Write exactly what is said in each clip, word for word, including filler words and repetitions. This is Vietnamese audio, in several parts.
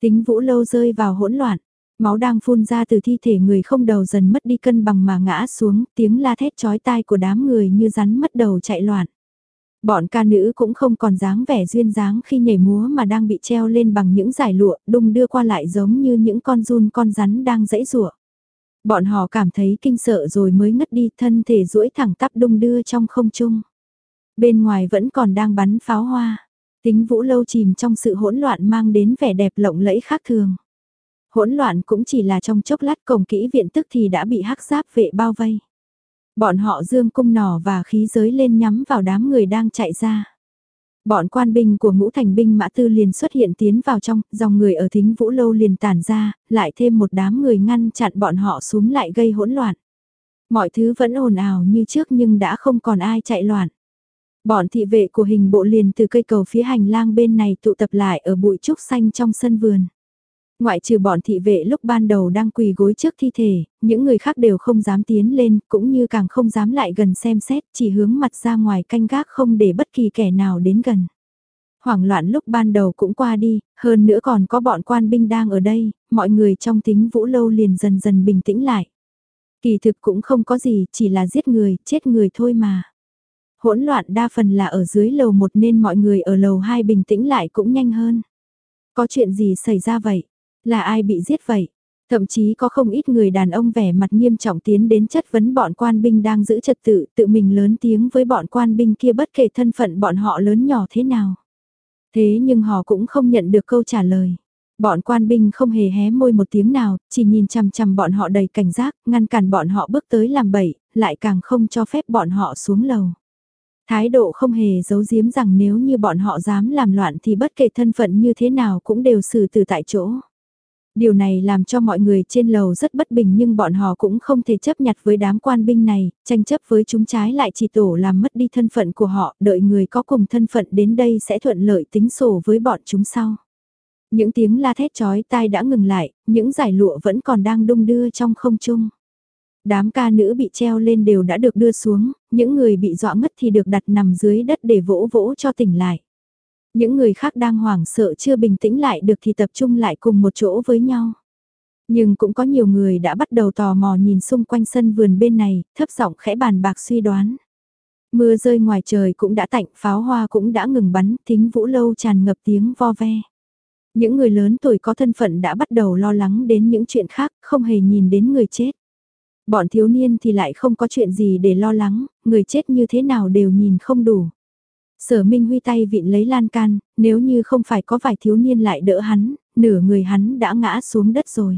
Tính Vũ Lâu rơi vào hỗn loạn, máu đang phun ra từ thi thể người không đầu dần mất đi cân bằng mà ngã xuống, tiếng la thét chói tai của đám người như rắn mất đầu chạy loạn. Bọn ca nữ cũng không còn dáng vẻ duyên dáng khi nhảy múa mà đang bị treo lên bằng những dải lụa, đung đưa qua lại giống như những con giun con rắn đang giãy giụa. Bọn họ cảm thấy kinh sợ rồi mới ngất đi, thân thể duỗi thẳng tắp đung đưa trong không trung. Bên ngoài vẫn còn đang bắn pháo hoa. Tính Vũ Lâu chìm trong sự hỗn loạn mang đến vẻ đẹp lộng lẫy khác thường. Hỗn loạn cũng chỉ là trong chốc lát, cổng kỹ viện tức thì đã bị hắc giáp vệ bao vây. Bọn họ giương cung nỏ và khí giới lên nhắm vào đám người đang chạy ra. Bọn quan binh của ngũ thành binh mã tư liền xuất hiện tiến vào trong, dòng người ở Thính Vũ Lâu liền tản ra, lại thêm một đám người ngăn chặn bọn họ xúm lại gây hỗn loạn. Mọi thứ vẫn ồn ào như trước nhưng đã không còn ai chạy loạn. Bọn thị vệ của hình bộ liền từ cây cầu phía hành lang bên này tụ tập lại ở bụi trúc xanh trong sân vườn. Ngoại trừ bọn thị vệ lúc ban đầu đang quỳ gối trước thi thể, những người khác đều không dám tiến lên, cũng như càng không dám lại gần xem xét, chỉ hướng mặt ra ngoài canh gác không để bất kỳ kẻ nào đến gần. Hoảng loạn lúc ban đầu cũng qua đi, hơn nữa còn có bọn quan binh đang ở đây, mọi người trong Thính Vũ Lâu liền dần dần bình tĩnh lại. Kỳ thực cũng không có gì, chỉ là giết người, chết người thôi mà. Hỗn loạn đa phần là ở dưới lầu một nên mọi người ở lầu hai bình tĩnh lại cũng nhanh hơn. Có chuyện gì xảy ra vậy? Là ai bị giết vậy? Thậm chí có không ít người đàn ông vẻ mặt nghiêm trọng tiến đến chất vấn bọn quan binh đang giữ trật tự, tự mình lớn tiếng với bọn quan binh kia bất kể thân phận bọn họ lớn nhỏ thế nào. Thế nhưng họ cũng không nhận được câu trả lời. Bọn quan binh không hề hé môi một tiếng nào, chỉ nhìn chằm chằm bọn họ đầy cảnh giác, ngăn cản bọn họ bước tới làm bậy, lại càng không cho phép bọn họ xuống lầu. Thái độ không hề giấu giếm rằng nếu như bọn họ dám làm loạn thì bất kể thân phận như thế nào cũng đều xử tử tại chỗ. Điều này làm cho mọi người trên lầu rất bất bình nhưng bọn họ cũng không thể chấp nhặt với đám quan binh này, tranh chấp với chúng trái lại chỉ tổ làm mất đi thân phận của họ, đợi người có cùng thân phận đến đây sẽ thuận lợi tính sổ với bọn chúng sau. Những tiếng la thét chói tai đã ngừng lại, những dải lụa vẫn còn đang đung đưa trong không trung. Đám ca nữ bị treo lên đều đã được đưa xuống, những người bị dọa ngất thì được đặt nằm dưới đất để vỗ vỗ cho tỉnh lại. Những người khác đang hoảng sợ chưa bình tĩnh lại được thì tập trung lại cùng một chỗ với nhau. Nhưng cũng có nhiều người đã bắt đầu tò mò nhìn xung quanh sân vườn bên này, thấp giọng khẽ bàn bạc suy đoán. Mưa rơi ngoài trời cũng đã tạnh, pháo hoa cũng đã ngừng bắn, Thính Vũ Lâu tràn ngập tiếng vo ve. Những người lớn tuổi có thân phận đã bắt đầu lo lắng đến những chuyện khác, không hề nhìn đến người chết. Bọn thiếu niên thì lại không có chuyện gì để lo lắng, người chết như thế nào đều nhìn không đủ. Sở Minh Huy tay vịn lấy lan can, nếu như không phải có vài thiếu niên lại đỡ hắn, nửa người hắn đã ngã xuống đất rồi.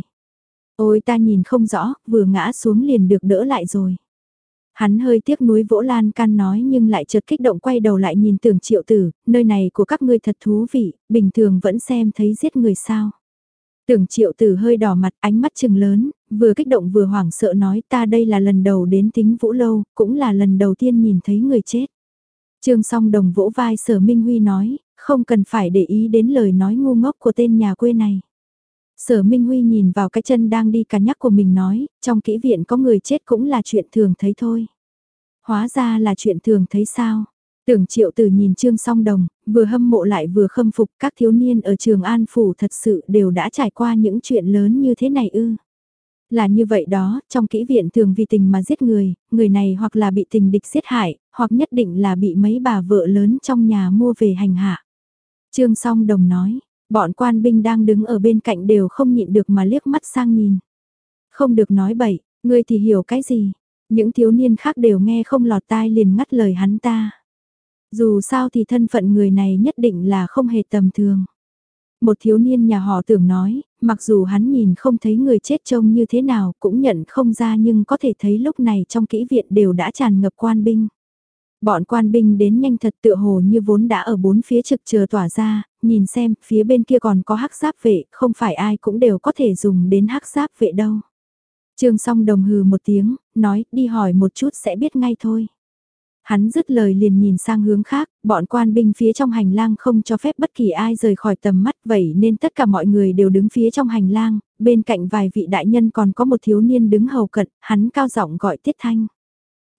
Ôi ta nhìn không rõ, vừa ngã xuống liền được đỡ lại rồi. Hắn hơi tiếc nuối vỗ lan can nói nhưng lại chợt kích động quay đầu lại nhìn Tưởng Triệu Tử, nơi này của các ngươi thật thú vị, bình thường vẫn xem thấy giết người sao. Tưởng Triệu Tử hơi đỏ mặt, ánh mắt trừng lớn, vừa kích động vừa hoảng sợ nói ta đây là lần đầu đến Thính Vũ Lâu, cũng là lần đầu tiên nhìn thấy người chết. Trương Song Đồng vỗ vai Sở Minh Huy nói, không cần phải để ý đến lời nói ngu ngốc của tên nhà quê này. Sở Minh Huy nhìn vào cái chân đang đi cà nhắc của mình nói, trong kỹ viện có người chết cũng là chuyện thường thấy thôi. Hóa ra là chuyện thường thấy sao? Tưởng Triệu Tử nhìn Trương Song Đồng, vừa hâm mộ lại vừa khâm phục các thiếu niên ở Trường An Phủ thật sự đều đã trải qua những chuyện lớn như thế này ư. Là như vậy đó, trong kỹ viện thường vì tình mà giết người, người này hoặc là bị tình địch giết hại, hoặc nhất định là bị mấy bà vợ lớn trong nhà mua về hành hạ. Trương Song Đồng nói, bọn quan binh đang đứng ở bên cạnh đều không nhịn được mà liếc mắt sang nhìn. Không được nói bậy, ngươi thì hiểu cái gì? Những thiếu niên khác đều nghe không lọt tai liền ngắt lời hắn ta. Dù sao thì thân phận người này nhất định là không hề tầm thường. Một thiếu niên nhà họ Tưởng nói, mặc dù hắn nhìn không thấy người chết trông như thế nào cũng nhận không ra nhưng có thể thấy lúc này trong kỹ viện đều đã tràn ngập quan binh. Bọn quan binh đến nhanh thật tựa hồ như vốn đã ở bốn phía trực chờ tỏa ra, nhìn xem phía bên kia còn có hắc giáp vệ, không phải ai cũng đều có thể dùng đến hắc giáp vệ đâu. Trương Song Đồng hừ một tiếng, nói đi hỏi một chút sẽ biết ngay thôi. Hắn dứt lời liền nhìn sang hướng khác, bọn quan binh phía trong hành lang không cho phép bất kỳ ai rời khỏi tầm mắt vậy nên tất cả mọi người đều đứng phía trong hành lang, bên cạnh vài vị đại nhân còn có một thiếu niên đứng hầu cận, hắn cao giọng gọi Tiết Thanh.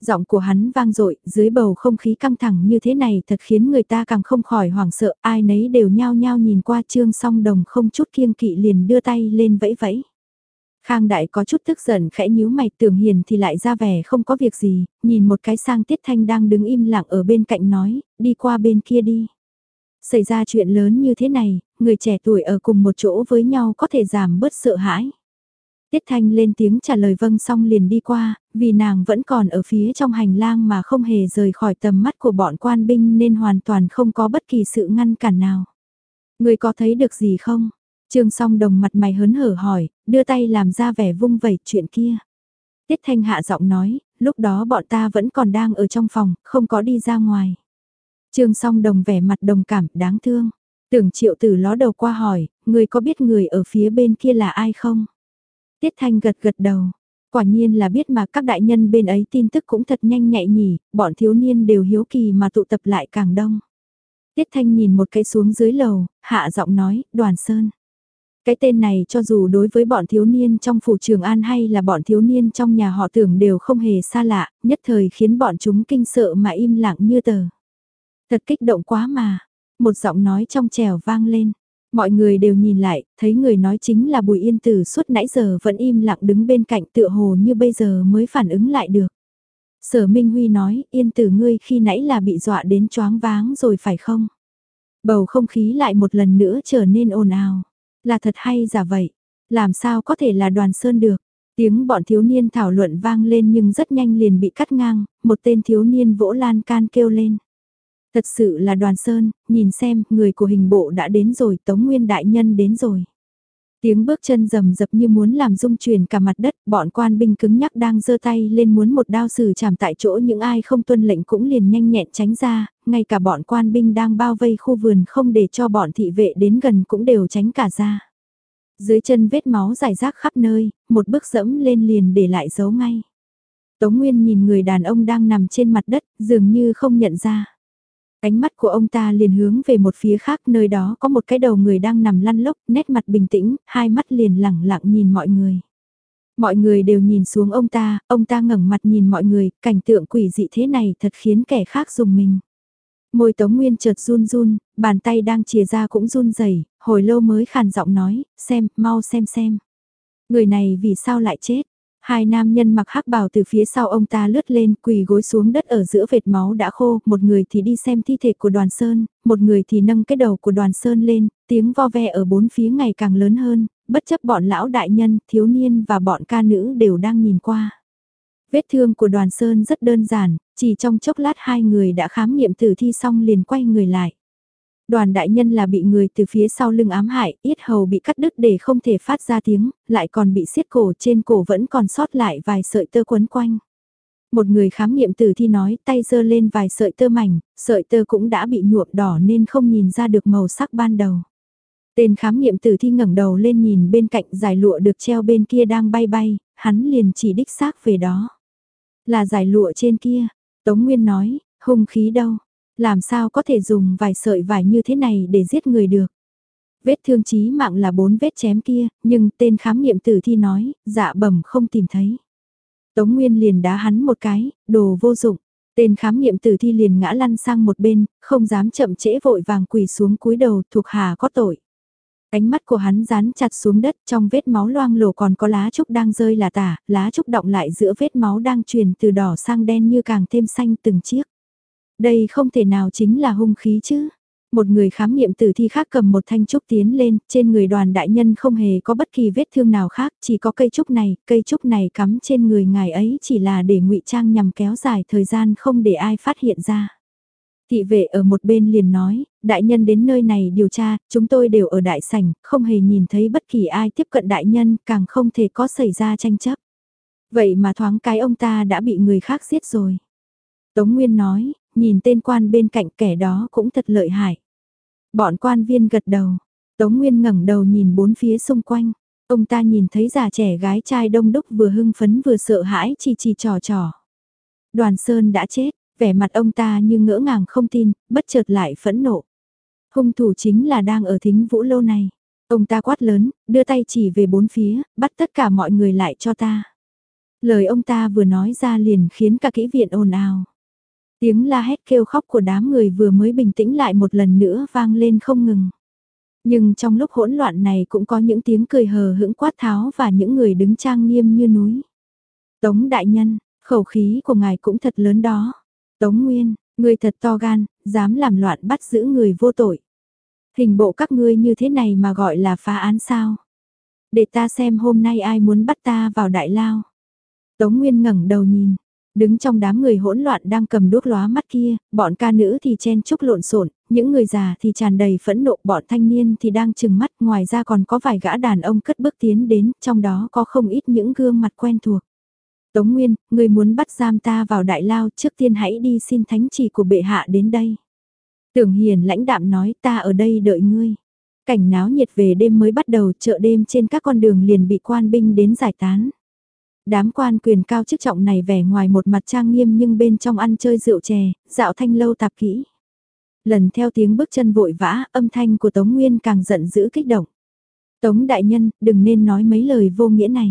Giọng của hắn vang dội, dưới bầu không khí căng thẳng như thế này thật khiến người ta càng không khỏi hoảng sợ, ai nấy đều nhao nhao nhìn qua Trương Song Đồng không chút kiêng kỵ liền đưa tay lên vẫy vẫy. Khang Đại có chút tức giận khẽ nhíu mày, Tưởng Hiền thì lại ra vẻ không có việc gì, nhìn một cái sang Tiết Thanh đang đứng im lặng ở bên cạnh nói, đi qua bên kia đi. Xảy ra chuyện lớn như thế này, người trẻ tuổi ở cùng một chỗ với nhau có thể giảm bớt sợ hãi. Tiết Thanh lên tiếng trả lời vâng xong liền đi qua, vì nàng vẫn còn ở phía trong hành lang mà không hề rời khỏi tầm mắt của bọn quan binh nên hoàn toàn không có bất kỳ sự ngăn cản nào. Người có thấy được gì không? Trương Song Đồng mặt mày hớn hở hỏi, đưa tay làm ra vẻ vung vẩy chuyện kia. Tiết Thanh hạ giọng nói, lúc đó bọn ta vẫn còn đang ở trong phòng, không có đi ra ngoài. Trương Song Đồng vẻ mặt đồng cảm, đáng thương. Tưởng Triệu Tử ló đầu qua hỏi, người có biết người ở phía bên kia là ai không? Tiết Thanh gật gật đầu. Quả nhiên là biết mà các đại nhân bên ấy tin tức cũng thật nhanh nhạy nhỉ, bọn thiếu niên đều hiếu kỳ mà tụ tập lại càng đông. Tiết Thanh nhìn một cái xuống dưới lầu, hạ giọng nói, Đoàn Sơn. Cái tên này cho dù đối với bọn thiếu niên trong phủ Trường An hay là bọn thiếu niên trong nhà họ Tưởng đều không hề xa lạ, nhất thời khiến bọn chúng kinh sợ mà im lặng như tờ. Thật kích động quá mà, một giọng nói trong trẻo vang lên. Mọi người đều nhìn lại, thấy người nói chính là Bùi Yên Tử suốt nãy giờ vẫn im lặng đứng bên cạnh tựa hồ như bây giờ mới phản ứng lại được. Sở Minh Huy nói, Yên Tử ngươi khi nãy là bị dọa đến choáng váng rồi phải không? Bầu không khí lại một lần nữa trở nên ồn ào. Là thật hay giả vậy? Làm sao có thể là Đoàn Sơn được? Tiếng bọn thiếu niên thảo luận vang lên nhưng rất nhanh liền bị cắt ngang, một tên thiếu niên vỗ lan can kêu lên. Thật sự là Đoàn Sơn, nhìn xem, người của hình bộ đã đến rồi, Tống Nguyên đại nhân đến rồi. Tiếng bước chân rầm rập như muốn làm rung chuyển cả mặt đất, bọn quan binh cứng nhắc đang giơ tay lên muốn một đao xử chảm tại chỗ, những ai không tuân lệnh cũng liền nhanh nhẹn tránh ra, ngay cả bọn quan binh đang bao vây khu vườn không để cho bọn thị vệ đến gần cũng đều tránh cả ra. Dưới chân vết máu rải rác khắp nơi, một bước dẫm lên liền để lại dấu ngay. Tống Nguyên nhìn người đàn ông đang nằm trên mặt đất, dường như không nhận ra. Ánh mắt của ông ta liền hướng về một phía khác, nơi đó có một cái đầu người đang nằm lăn lóc, nét mặt bình tĩnh, hai mắt liền lẳng lặng nhìn mọi người. Mọi người đều nhìn xuống ông ta, ông ta ngẩng mặt nhìn mọi người, cảnh tượng quỷ dị thế này thật khiến kẻ khác dùng mình. Môi Tống Nguyên chợt run run, bàn tay đang chìa ra cũng run rẩy, hồi lâu mới khàn giọng nói, xem, mau xem xem. Người này vì sao lại chết? Hai nam nhân mặc hắc bào từ phía sau ông ta lướt lên, quỳ gối xuống đất ở giữa vệt máu đã khô, một người thì đi xem thi thể của Đoàn Sơn, một người thì nâng cái đầu của Đoàn Sơn lên, tiếng vo ve ở bốn phía ngày càng lớn hơn, bất chấp bọn lão đại nhân, thiếu niên và bọn ca nữ đều đang nhìn qua. Vết thương của Đoàn Sơn rất đơn giản, chỉ trong chốc lát hai người đã khám nghiệm tử thi xong liền quay người lại. Đoàn đại nhân là bị người từ phía sau lưng ám hại, yết hầu bị cắt đứt để không thể phát ra tiếng, lại còn bị siết cổ, trên cổ vẫn còn sót lại vài sợi tơ quấn quanh. Một người khám nghiệm tử thi nói, tay giơ lên vài sợi tơ mảnh, sợi tơ cũng đã bị nhuộm đỏ nên không nhìn ra được màu sắc ban đầu. Tên khám nghiệm tử thi ngẩng đầu lên nhìn bên cạnh dải lụa được treo bên kia đang bay bay, hắn liền chỉ đích xác về đó. Là dải lụa trên kia, Tống Nguyên nói, hung khí đâu? Làm sao có thể dùng vài sợi vải như thế này để giết người được? Vết thương chí mạng là bốn vết chém kia, nhưng tên khám nghiệm tử thi nói, dạ bẩm không tìm thấy. Tống Nguyên liền đá hắn một cái, đồ vô dụng. Tên khám nghiệm tử thi liền ngã lăn sang một bên, không dám chậm trễ vội vàng quỳ xuống cúi đầu, thuộc hạ có tội. Ánh mắt của hắn dán chặt xuống đất, trong vết máu loang lổ còn có lá trúc đang rơi là tả, lá trúc đọng lại giữa vết máu đang truyền từ đỏ sang đen như càng thêm xanh từng chiếc. Đây không thể nào chính là hung khí chứ. Một người khám nghiệm tử thi khác cầm một thanh trúc tiến lên, trên người Đoàn đại nhân không hề có bất kỳ vết thương nào khác, chỉ có cây trúc này, cây trúc này cắm trên người ngài ấy chỉ là để ngụy trang nhằm kéo dài thời gian không để ai phát hiện ra. Thị vệ ở một bên liền nói, đại nhân đến nơi này điều tra, chúng tôi đều ở đại sảnh, không hề nhìn thấy bất kỳ ai tiếp cận đại nhân, càng không thể có xảy ra tranh chấp. Vậy mà thoáng cái ông ta đã bị người khác giết rồi. Tống Nguyên nói, nhìn tên quan bên cạnh kẻ đó cũng thật lợi hại. Bọn quan viên gật đầu, Tống Nguyên ngẩng đầu nhìn bốn phía xung quanh, ông ta nhìn thấy già trẻ gái trai đông đúc vừa hưng phấn vừa sợ hãi chỉ chỉ trò trò. Đoàn Sơn đã chết, vẻ mặt ông ta như ngỡ ngàng không tin, bất chợt lại phẫn nộ. Hung thủ chính là đang ở Thính Vũ Lâu này. Ông ta quát lớn, đưa tay chỉ về bốn phía, bắt tất cả mọi người lại cho ta. Lời ông ta vừa nói ra liền khiến cả kỹ viện ồn ào. Tiếng la hét kêu khóc của đám người vừa mới bình tĩnh lại một lần nữa vang lên không ngừng. Nhưng trong lúc hỗn loạn này cũng có những tiếng cười hờ hững quát tháo và những người đứng trang nghiêm như núi. Tống đại nhân, khẩu khí của ngài cũng thật lớn đó. Tống Nguyên, ngươi thật to gan, dám làm loạn bắt giữ người vô tội. Hình bộ các ngươi như thế này mà gọi là phá án sao? Để ta xem hôm nay ai muốn bắt ta vào đại lao. Tống Nguyên ngẩng đầu nhìn, đứng trong đám người hỗn loạn đang cầm đuốc lóa mắt kia, bọn ca nữ thì chen chúc lộn xộn, những người già thì tràn đầy phẫn nộ, bọn thanh niên thì đang trừng mắt, ngoài ra còn có vài gã đàn ông cất bước tiến đến, trong đó có không ít những gương mặt quen thuộc. Tống Nguyên, người muốn bắt giam ta vào đại lao, trước tiên hãy đi xin thánh chỉ của bệ hạ đến đây. Tưởng Hiền lãnh đạm nói, ta ở đây đợi ngươi. Cảnh náo nhiệt về đêm mới bắt đầu, chợ đêm trên các con đường liền bị quan binh đến giải tán. Đám quan quyền cao chức trọng này vẻ ngoài một mặt trang nghiêm nhưng bên trong ăn chơi rượu chè, dạo thanh lâu tạp kỹ. Lần theo tiếng bước chân vội vã, âm thanh của Tống Nguyên càng giận dữ kích động. Tống đại nhân, đừng nên nói mấy lời vô nghĩa này.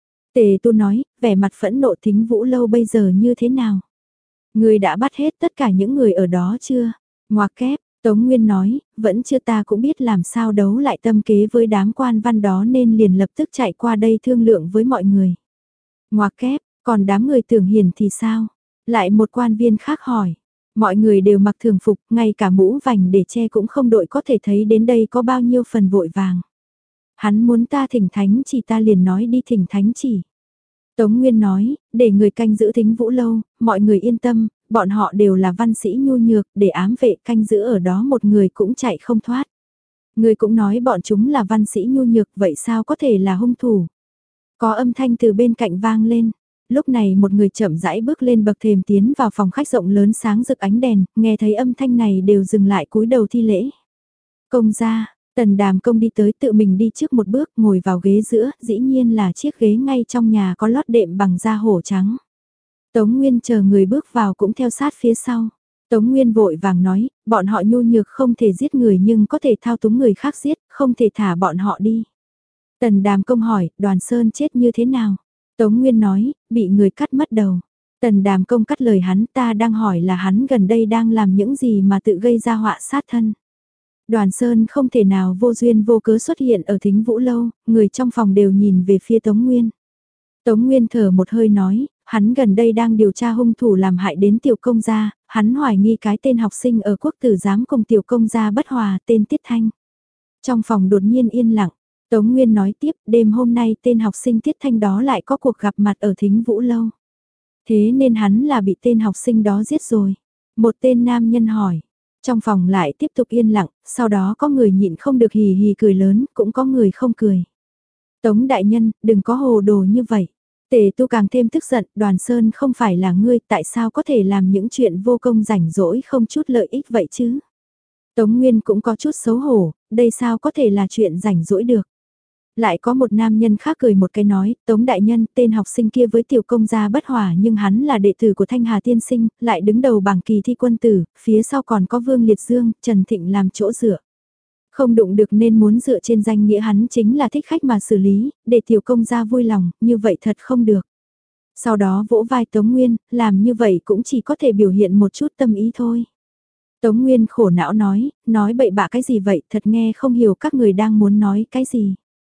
Tề Tu nói, vẻ mặt phẫn nộ. Thính Vũ Lâu bây giờ như thế nào? Người đã bắt hết tất cả những người ở đó chưa? Ngoạc kép, Tống Nguyên nói, vẫn chưa, ta cũng biết làm sao đấu lại tâm kế với đám quan văn đó nên liền lập tức chạy qua đây thương lượng với mọi người. Ngoạc kép, còn đám người Tưởng Hiền thì sao? Lại một quan viên khác hỏi. Mọi người đều mặc thường phục, ngay cả mũ vành để che cũng không đội, có thể thấy đến đây có bao nhiêu phần vội vàng. Hắn muốn ta thỉnh thánh chỉ, ta liền nói đi thỉnh thánh chỉ. Tống Nguyên nói, để người canh giữ Thính Vũ Lâu, mọi người yên tâm, bọn họ đều là văn sĩ nhu nhược, để ám vệ canh giữ ở đó một người cũng chạy không thoát. Người cũng nói bọn chúng là văn sĩ nhu nhược, vậy sao có thể là hung thủ? Có âm thanh từ bên cạnh vang lên. Lúc này một người chậm rãi bước lên bậc thềm tiến vào phòng khách rộng lớn sáng rực ánh đèn, nghe thấy âm thanh này đều dừng lại cúi đầu thi lễ. Công gia, Tần Đàm Công đi tới tự mình đi trước một bước ngồi vào ghế giữa, dĩ nhiên là chiếc ghế ngay trong nhà có lót đệm bằng da hổ trắng. Tống Nguyên chờ người bước vào cũng theo sát phía sau. Tống Nguyên vội vàng nói, bọn họ nhu nhược không thể giết người nhưng có thể thao túng người khác giết, không thể thả bọn họ đi. Tần Đàm Công hỏi, Đoàn Sơn chết như thế nào? Tống Nguyên nói, bị người cắt mất đầu. Tần Đàm Công cắt lời hắn, ta đang hỏi là hắn gần đây đang làm những gì mà tự gây ra họa sát thân. Đoàn Sơn không thể nào vô duyên vô cớ xuất hiện ở Thính Vũ Lâu, người trong phòng đều nhìn về phía Tống Nguyên. Tống Nguyên thở một hơi nói, hắn gần đây đang điều tra hung thủ làm hại đến tiểu công gia, hắn hoài nghi cái tên học sinh ở quốc tử giám cùng tiểu công gia bất hòa tên Tiết Thanh. Trong phòng đột nhiên yên lặng, Tống Nguyên nói tiếp, đêm hôm nay tên học sinh Tiết Thanh đó lại có cuộc gặp mặt ở Thính Vũ Lâu. Thế nên hắn là bị tên học sinh đó giết rồi. Một tên nam nhân hỏi. Trong phòng lại tiếp tục yên lặng, sau đó có người nhịn không được hì hì cười lớn, cũng có người không cười. Tống đại nhân, đừng có hồ đồ như vậy. Tề Tu càng thêm tức giận, Đoàn Sơn không phải là ngươi, tại sao có thể làm những chuyện vô công rảnh rỗi không chút lợi ích vậy chứ? Tống Nguyên cũng có chút xấu hổ, đây sao có thể là chuyện rảnh rỗi được? Lại có một nam nhân khác cười một cái nói, Tống đại nhân, tên học sinh kia với tiểu công gia bất hòa nhưng hắn là đệ tử của Thanh Hà tiên sinh, lại đứng đầu bảng kỳ thi quân tử, phía sau còn có Vương Liệt Dương, Trần Thịnh làm chỗ dựa. Không đụng được nên muốn dựa trên danh nghĩa hắn chính là thích khách mà xử lý, để tiểu công gia vui lòng, như vậy thật không được. Sau đó vỗ vai Tống Nguyên, làm như vậy cũng chỉ có thể biểu hiện một chút tâm ý thôi. Tống Nguyên khổ não nói, nói bậy bạ cái gì vậy, thật nghe không hiểu các người đang muốn nói cái gì.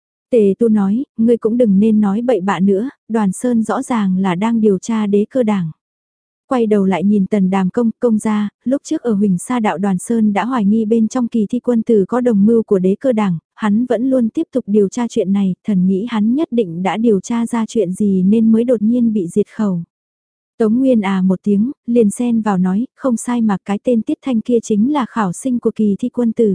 Tề Tu nói, ngươi cũng đừng nên nói bậy bạ nữa, Đoàn Sơn rõ ràng là đang điều tra đế cơ đảng. Quay đầu lại nhìn Tần Đàm Công, công gia, lúc trước ở Huỳnh Sa đạo Đoàn Sơn đã hoài nghi bên trong kỳ thi quân tử có đồng mưu của đế cơ đảng, hắn vẫn luôn tiếp tục điều tra chuyện này, thần nghĩ hắn nhất định đã điều tra ra chuyện gì nên mới đột nhiên bị diệt khẩu. Tống Nguyên à một tiếng, liền xen vào nói, không sai mà cái tên Tiết Thanh kia chính là khảo sinh của kỳ thi quân tử.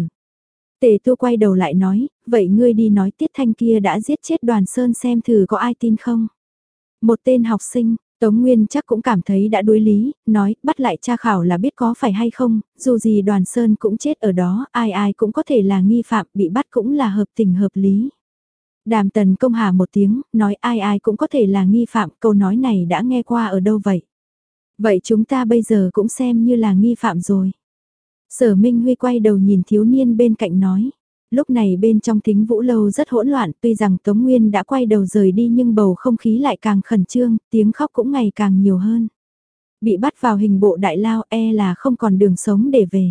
Tề Tu quay đầu lại nói, vậy ngươi đi nói Tiết Thanh kia đã giết chết Đoàn Sơn xem thử có ai tin không. Một tên học sinh, Tống Nguyên chắc cũng cảm thấy đã đối lý, nói bắt lại tra khảo là biết có phải hay không, dù gì Đoàn Sơn cũng chết ở đó, ai ai cũng có thể là nghi phạm, bị bắt cũng là hợp tình hợp lý. Đàm Tần Công hà một tiếng, nói ai ai cũng có thể là nghi phạm, câu nói này đã nghe qua ở đâu vậy? Vậy chúng ta bây giờ cũng xem như là nghi phạm rồi. Sở Minh Huy quay đầu nhìn thiếu niên bên cạnh nói. Lúc này bên trong Thính Vũ Lâu rất hỗn loạn, tuy rằng Tống Nguyên đã quay đầu rời đi nhưng bầu không khí lại càng khẩn trương, tiếng khóc cũng ngày càng nhiều hơn. Bị bắt vào hình bộ đại lao e là không còn đường sống để về.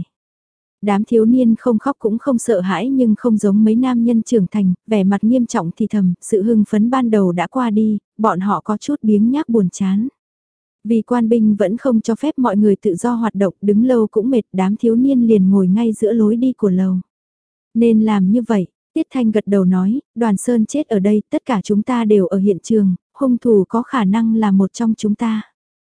Đám thiếu niên không khóc cũng không sợ hãi nhưng không giống mấy nam nhân trưởng thành, vẻ mặt nghiêm trọng thì thầm, sự hưng phấn ban đầu đã qua đi, bọn họ có chút biếng nhác buồn chán. Vì quan binh vẫn không cho phép mọi người tự do hoạt động, đứng lâu cũng mệt, đám thiếu niên liền ngồi ngay giữa lối đi của lầu. Nên làm như vậy, Tiết Thanh gật đầu nói, Đoàn Sơn chết ở đây, tất cả chúng ta đều ở hiện trường, hung thủ có khả năng là một trong chúng ta.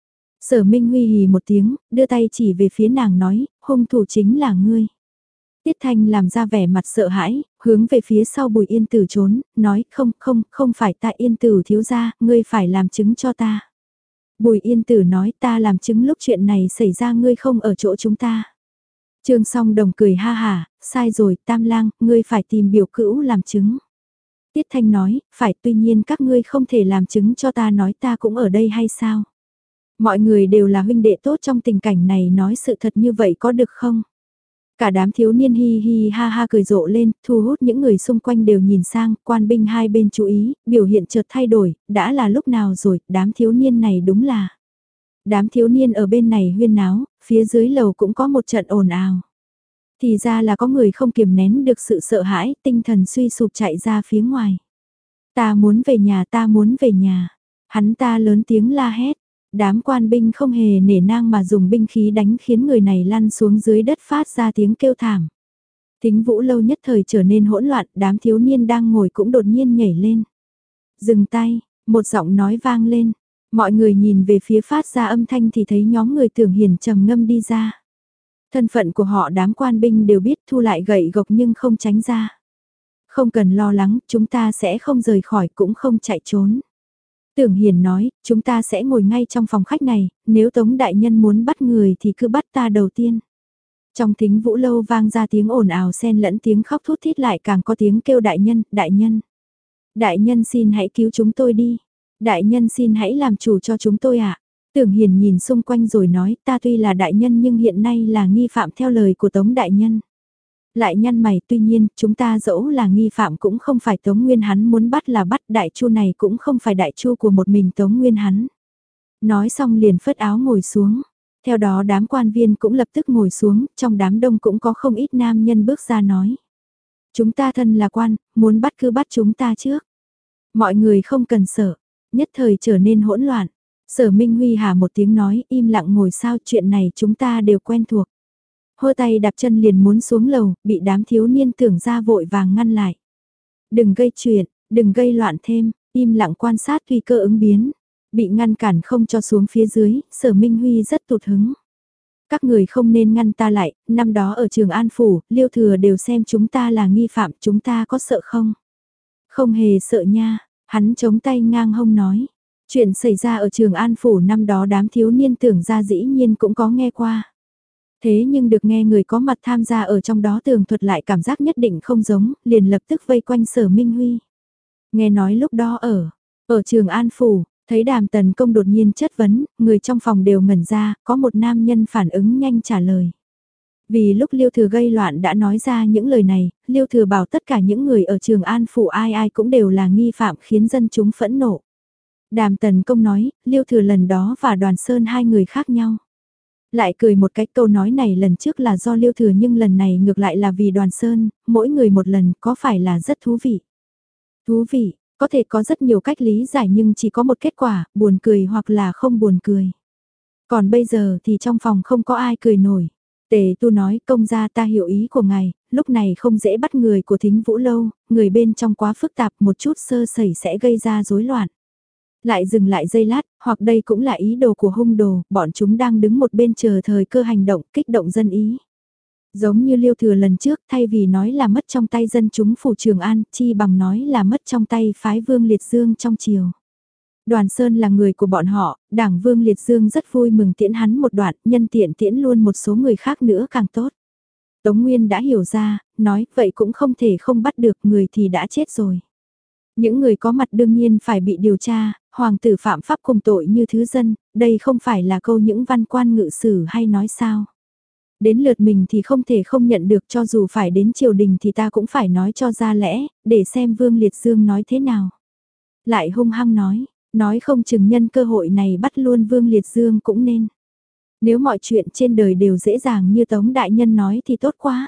Sở Minh Huy hì một tiếng, đưa tay chỉ về phía nàng nói, hung thủ chính là ngươi. Tiết Thanh làm ra vẻ mặt sợ hãi, hướng về phía sau Bùi Yên Tử trốn, nói không không, không phải ta Yên Tử thiếu gia, ngươi phải làm chứng cho ta. Bùi Yên Tử nói ta làm chứng lúc chuyện này xảy ra ngươi không ở chỗ chúng ta. Trương Song Đồng cười ha hà, sai rồi Tam Lang, ngươi phải tìm biểu cữu làm chứng. Tiết Thanh nói, phải tuy nhiên các ngươi không thể làm chứng cho ta nói ta cũng ở đây hay sao? Mọi người đều là huynh đệ tốt trong tình cảnh này nói sự thật như vậy có được không? Cả đám thiếu niên hi hi ha ha cười rộ lên, thu hút những người xung quanh đều nhìn sang, quan binh hai bên chú ý, biểu hiện chợt thay đổi, đã là lúc nào rồi, đám thiếu niên này đúng là. Đám thiếu niên ở bên này huyên náo, phía dưới lầu cũng có một trận ồn ào. Thì ra là có người không kiềm nén được sự sợ hãi, tinh thần suy sụp chạy ra phía ngoài. Ta muốn về nhà, ta muốn về nhà. Hắn ta lớn tiếng la hét. Đám quan binh không hề nể nang mà dùng binh khí đánh khiến người này lăn xuống dưới đất phát ra tiếng kêu thảm. Thính Vũ Lâu nhất thời trở nên hỗn loạn, đám thiếu niên đang ngồi cũng đột nhiên nhảy lên. Dừng tay, một giọng nói vang lên. Mọi người nhìn về phía phát ra âm thanh thì thấy nhóm người Tưởng Hiền trầm ngâm đi ra. Thân phận của họ đám quan binh đều biết, thu lại gậy gộc nhưng không tránh ra. Không cần lo lắng, chúng ta sẽ không rời khỏi cũng không chạy trốn. Tưởng Hiền nói, chúng ta sẽ ngồi ngay trong phòng khách này, nếu Tống Đại Nhân muốn bắt người thì cứ bắt ta đầu tiên. Trong Thính Vũ Lâu vang ra tiếng ồn ào xen lẫn tiếng khóc thút thít lại càng có tiếng kêu Đại Nhân, Đại Nhân. Đại Nhân xin hãy cứu chúng tôi đi. Đại Nhân xin hãy làm chủ cho chúng tôi ạ. À? Tưởng Hiền nhìn xung quanh rồi nói, ta tuy là Đại Nhân nhưng hiện nay là nghi phạm theo lời của Tống Đại Nhân. Lại nhăn mày, tuy nhiên, chúng ta dẫu là nghi phạm cũng không phải Tống Nguyên hắn muốn bắt là bắt, đại chu này cũng không phải đại chu của một mình Tống Nguyên hắn. Nói xong liền phất áo ngồi xuống. Theo đó đám quan viên cũng lập tức ngồi xuống, trong đám đông cũng có không ít nam nhân bước ra nói. Chúng ta thân là quan, muốn bắt cứ bắt chúng ta trước. Mọi người không cần sợ, nhất thời trở nên hỗn loạn. Sở Minh Huy hà một tiếng nói, im lặng ngồi sao, chuyện này chúng ta đều quen thuộc. Hô tay đạp chân liền muốn xuống lầu, bị đám thiếu niên tưởng ra vội vàng ngăn lại. Đừng gây chuyện, đừng gây loạn thêm, im lặng quan sát tùy cơ ứng biến. Bị ngăn cản không cho xuống phía dưới, Sở Minh Huy rất tụt hứng. Các người không nên ngăn ta lại, năm đó ở Trường An Phủ, Liêu Thừa đều xem chúng ta là nghi phạm, chúng ta có sợ không? Không hề sợ nha, hắn chống tay ngang hông nói. Chuyện xảy ra ở Trường An Phủ năm đó đám thiếu niên tưởng ra dĩ nhiên cũng có nghe qua. Thế nhưng được nghe người có mặt tham gia ở trong đó tường thuật lại cảm giác nhất định không giống, liền lập tức vây quanh Sở Minh Huy. Nghe nói lúc đó ở, ở Trường An Phủ, thấy Đàm Tần Công đột nhiên chất vấn, người trong phòng đều ngẩn ra, có một nam nhân phản ứng nhanh trả lời. Vì lúc Liêu Thừa gây loạn đã nói ra những lời này, Liêu Thừa bảo tất cả những người ở Trường An Phủ ai ai cũng đều là nghi phạm khiến dân chúng phẫn nộ. Đàm Tần Công nói, Liêu Thừa lần đó và Đoàn Sơn hai người khác nhau. Lại cười một cách, câu nói này lần trước là do Liêu Thừa nhưng lần này ngược lại là vì Đoàn Sơn, mỗi người một lần có phải là rất thú vị. Thú vị, có thể có rất nhiều cách lý giải nhưng chỉ có một kết quả, buồn cười hoặc là không buồn cười. Còn bây giờ thì trong phòng không có ai cười nổi. Tề Tu nói, công gia ta hiểu ý của ngài, lúc này không dễ bắt người của Thính Vũ Lâu, người bên trong quá phức tạp, một chút sơ sẩy sẽ gây ra rối loạn. Lại dừng lại giây lát, hoặc đây cũng là ý đồ của hung đồ, bọn chúng đang đứng một bên chờ thời cơ hành động, kích động dân ý. Giống như Liêu Thừa lần trước, thay vì nói là mất trong tay dân chúng phủ Trường An, chi bằng nói là mất trong tay phái Vương Liệt Dương trong triều. Đoàn Sơn là người của bọn họ, đảng Vương Liệt Dương rất vui mừng tiễn hắn một đoạn, nhân tiện tiễn luôn một số người khác nữa càng tốt. Tống Nguyên đã hiểu ra, nói vậy cũng không thể không bắt được, người thì đã chết rồi. Những người có mặt đương nhiên phải bị điều tra, hoàng tử phạm pháp cùng tội như thứ dân, đây không phải là câu những văn quan ngự sử hay nói sao. Đến lượt mình thì không thể không nhận được, cho dù phải đến triều đình thì ta cũng phải nói cho ra lẽ, để xem Vương Liệt Dương nói thế nào. Lại hung hăng nói, nói không chừng nhân cơ hội này bắt luôn Vương Liệt Dương cũng nên. Nếu mọi chuyện trên đời đều dễ dàng như Tống Đại Nhân nói thì tốt quá.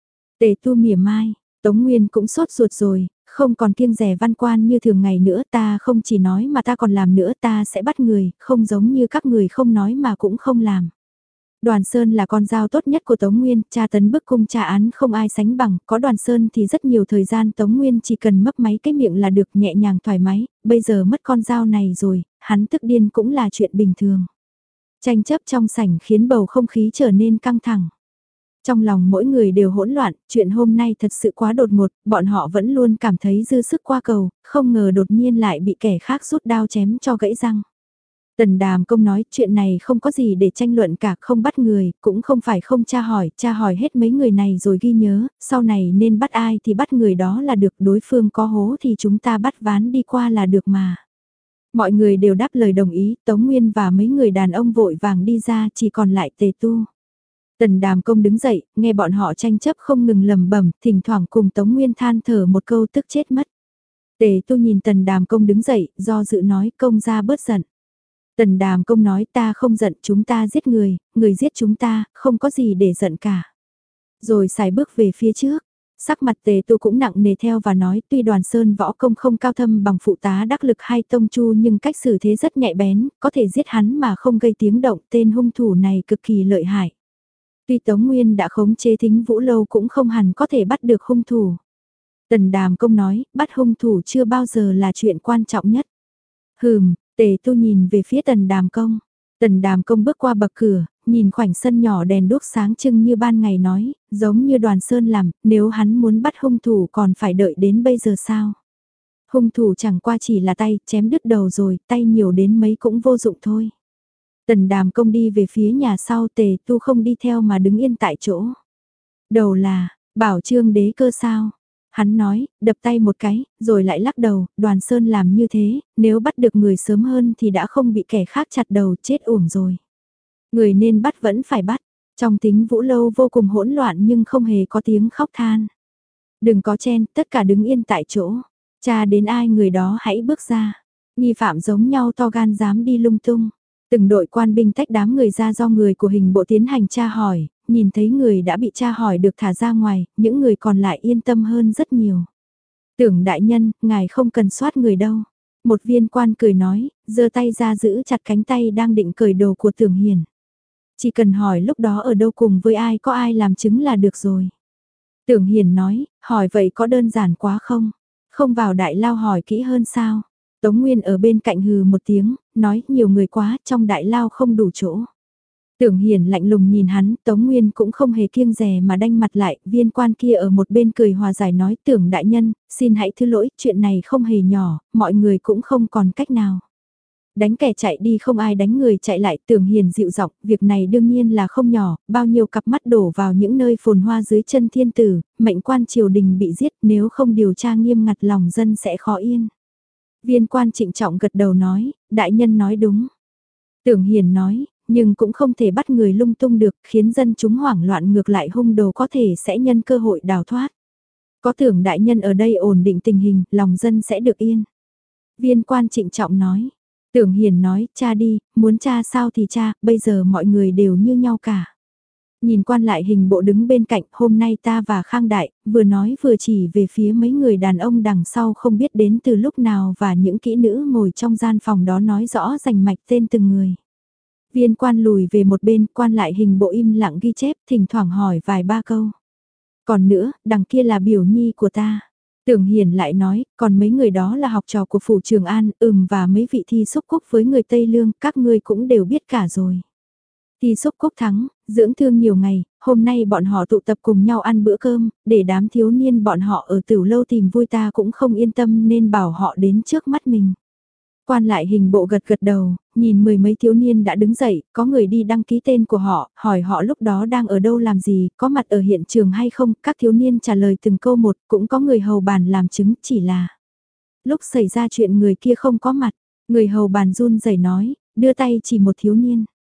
Tề Tu mỉa mai, Tống Nguyên cũng sốt ruột rồi, không còn kiêng rẻ văn quan như thường ngày nữa, ta không chỉ nói mà ta còn làm nữa, ta sẽ bắt người, không giống như các người không nói mà cũng không làm. Đoàn Sơn là con dao tốt nhất của Tống Nguyên, tra tấn bức cung tra án không ai sánh bằng, có Đoàn Sơn thì rất nhiều thời gian Tống Nguyên chỉ cần mấp máy cái miệng là được, nhẹ nhàng thoải mái, bây giờ mất con dao này rồi, hắn tức điên cũng là chuyện bình thường. Tranh chấp trong sảnh khiến bầu không khí trở nên căng thẳng. Trong lòng mỗi người đều hỗn loạn, chuyện hôm nay thật sự quá đột ngột, bọn họ vẫn luôn cảm thấy dư sức qua cầu, không ngờ đột nhiên lại bị kẻ khác rút đao chém cho gãy răng. Tần Đàm Công nói chuyện này không có gì để tranh luận cả, không bắt người, cũng không phải không tra hỏi, tra hỏi hết mấy người này rồi ghi nhớ, sau này nên bắt ai thì bắt người đó là được, đối phương có hố thì chúng ta bắt ván đi qua là được mà. Mọi người đều đáp lời đồng ý, Tống Nguyên và mấy người đàn ông vội vàng đi ra, chỉ còn lại Tề Tu. Tần Đàm Công đứng dậy, nghe bọn họ tranh chấp không ngừng lầm bẩm, thỉnh thoảng cùng Tống Nguyên than thở một câu tức chết mất. Tề Tu nhìn Tần Đàm Công đứng dậy, do dự nói công ra bớt giận. Tần Đàm Công nói ta không giận, chúng ta giết người, người giết chúng ta, không có gì để giận cả. Rồi xài bước về phía trước, sắc mặt Tề Tu cũng nặng nề theo và nói tuy Đoàn Sơn võ công không cao thâm bằng phụ tá đắc lực hay Tông Chu nhưng cách xử thế rất nhạy bén, có thể giết hắn mà không gây tiếng động, tên hung thủ này cực kỳ lợi hại. Tuy Tống Nguyên đã khống chế Thính Vũ Lâu cũng không hẳn có thể bắt được hung thủ. Tần Đàm Công nói, bắt hung thủ chưa bao giờ là chuyện quan trọng nhất. Hừm, Tề Tu nhìn về phía Tần Đàm Công. Tần Đàm Công bước qua bậc cửa, nhìn khoảnh sân nhỏ đèn đuốc sáng trưng như ban ngày nói, giống như Đoàn Sơn làm, nếu hắn muốn bắt hung thủ còn phải đợi đến bây giờ sao? Hung thủ chẳng qua chỉ là tay, chém đứt đầu rồi, tay nhiều đến mấy cũng vô dụng thôi. Tần Đàm Công đi về phía nhà sau, Tề Tu không đi theo mà đứng yên tại chỗ. Đầu là, bảo Trương Đế Cơ sao? Hắn nói, đập tay một cái, rồi lại lắc đầu, Đoàn Sơn làm như thế, nếu bắt được người sớm hơn thì đã không bị kẻ khác chặt đầu chết uổng rồi. Người nên bắt vẫn phải bắt, trong Thính Vũ Lâu vô cùng hỗn loạn nhưng không hề có tiếng khóc than. Đừng có chen, tất cả đứng yên tại chỗ, cha đến ai người đó hãy bước ra. Nghi phạm giống nhau to gan dám đi lung tung. Từng đội quan binh tách đám người ra do người của hình bộ tiến hành tra hỏi, nhìn thấy người đã bị tra hỏi được thả ra ngoài, những người còn lại yên tâm hơn rất nhiều. Tưởng đại nhân, ngài không cần soát người đâu. Một viên quan cười nói, giơ tay ra giữ chặt cánh tay đang định cởi đồ của Tưởng Hiền. Chỉ cần hỏi lúc đó ở đâu cùng với ai có ai làm chứng là được rồi. Tưởng Hiền nói, hỏi vậy có đơn giản quá không? Không vào đại lao hỏi kỹ hơn sao? Tống Nguyên ở bên cạnh hừ một tiếng, nói nhiều người quá, trong đại lao không đủ chỗ. Tưởng Hiền lạnh lùng nhìn hắn, Tống Nguyên cũng không hề kiêng dè mà đanh mặt lại, viên quan kia ở một bên cười hòa giải nói Tưởng đại nhân, xin hãy thứ lỗi, chuyện này không hề nhỏ, mọi người cũng không còn cách nào. Đánh kẻ chạy đi không ai đánh người chạy lại, Tưởng Hiền dịu giọng, việc này đương nhiên là không nhỏ, bao nhiêu cặp mắt đổ vào những nơi phồn hoa dưới chân thiên tử, mệnh quan triều đình bị giết, nếu không điều tra nghiêm ngặt lòng dân sẽ khó yên. Viên quan trịnh trọng gật đầu nói, đại nhân nói đúng. Tưởng Hiền nói, nhưng cũng không thể bắt người lung tung được, khiến dân chúng hoảng loạn, ngược lại hung đồ có thể sẽ nhân cơ hội đào thoát. Có Tưởng đại nhân ở đây ổn định tình hình, lòng dân sẽ được yên. Viên quan trịnh trọng nói, Tưởng Hiền nói, cha đi, muốn cha sao thì cha, bây giờ mọi người đều như nhau cả. Nhìn quan lại hình bộ đứng bên cạnh, hôm nay ta và Khang Đại, vừa nói vừa chỉ về phía mấy người đàn ông đằng sau không biết đến từ lúc nào và những kỹ nữ ngồi trong gian phòng đó nói rõ rành mạch tên từng người. Viên quan lùi về một bên, quan lại hình bộ im lặng ghi chép, thỉnh thoảng hỏi vài ba câu. Còn nữa, đằng kia là biểu nhi của ta. Tưởng Hiền lại nói, còn mấy người đó là học trò của phủ Trường An, ừm và mấy vị thi xúc cúc với người Tây Lương, các ngươi cũng đều biết cả rồi. Thi xúc cúc thắng, dưỡng thương nhiều ngày, hôm nay bọn họ tụ tập cùng nhau ăn bữa cơm, để đám thiếu niên bọn họ ở Tửu Lâu tìm vui ta cũng không yên tâm nên bảo họ đến trước mắt mình. Quan lại hình bộ gật gật đầu, nhìn mười mấy thiếu niên đã đứng dậy, có người đi đăng ký tên của họ, hỏi họ lúc đó đang ở đâu làm gì, có mặt ở hiện trường hay không, các thiếu niên trả lời từng câu một, cũng có người hầu bàn làm chứng, chỉ là lúc xảy ra chuyện người kia không có mặt, người hầu bàn run rẩy nói, đưa tay chỉ một thiếu niên.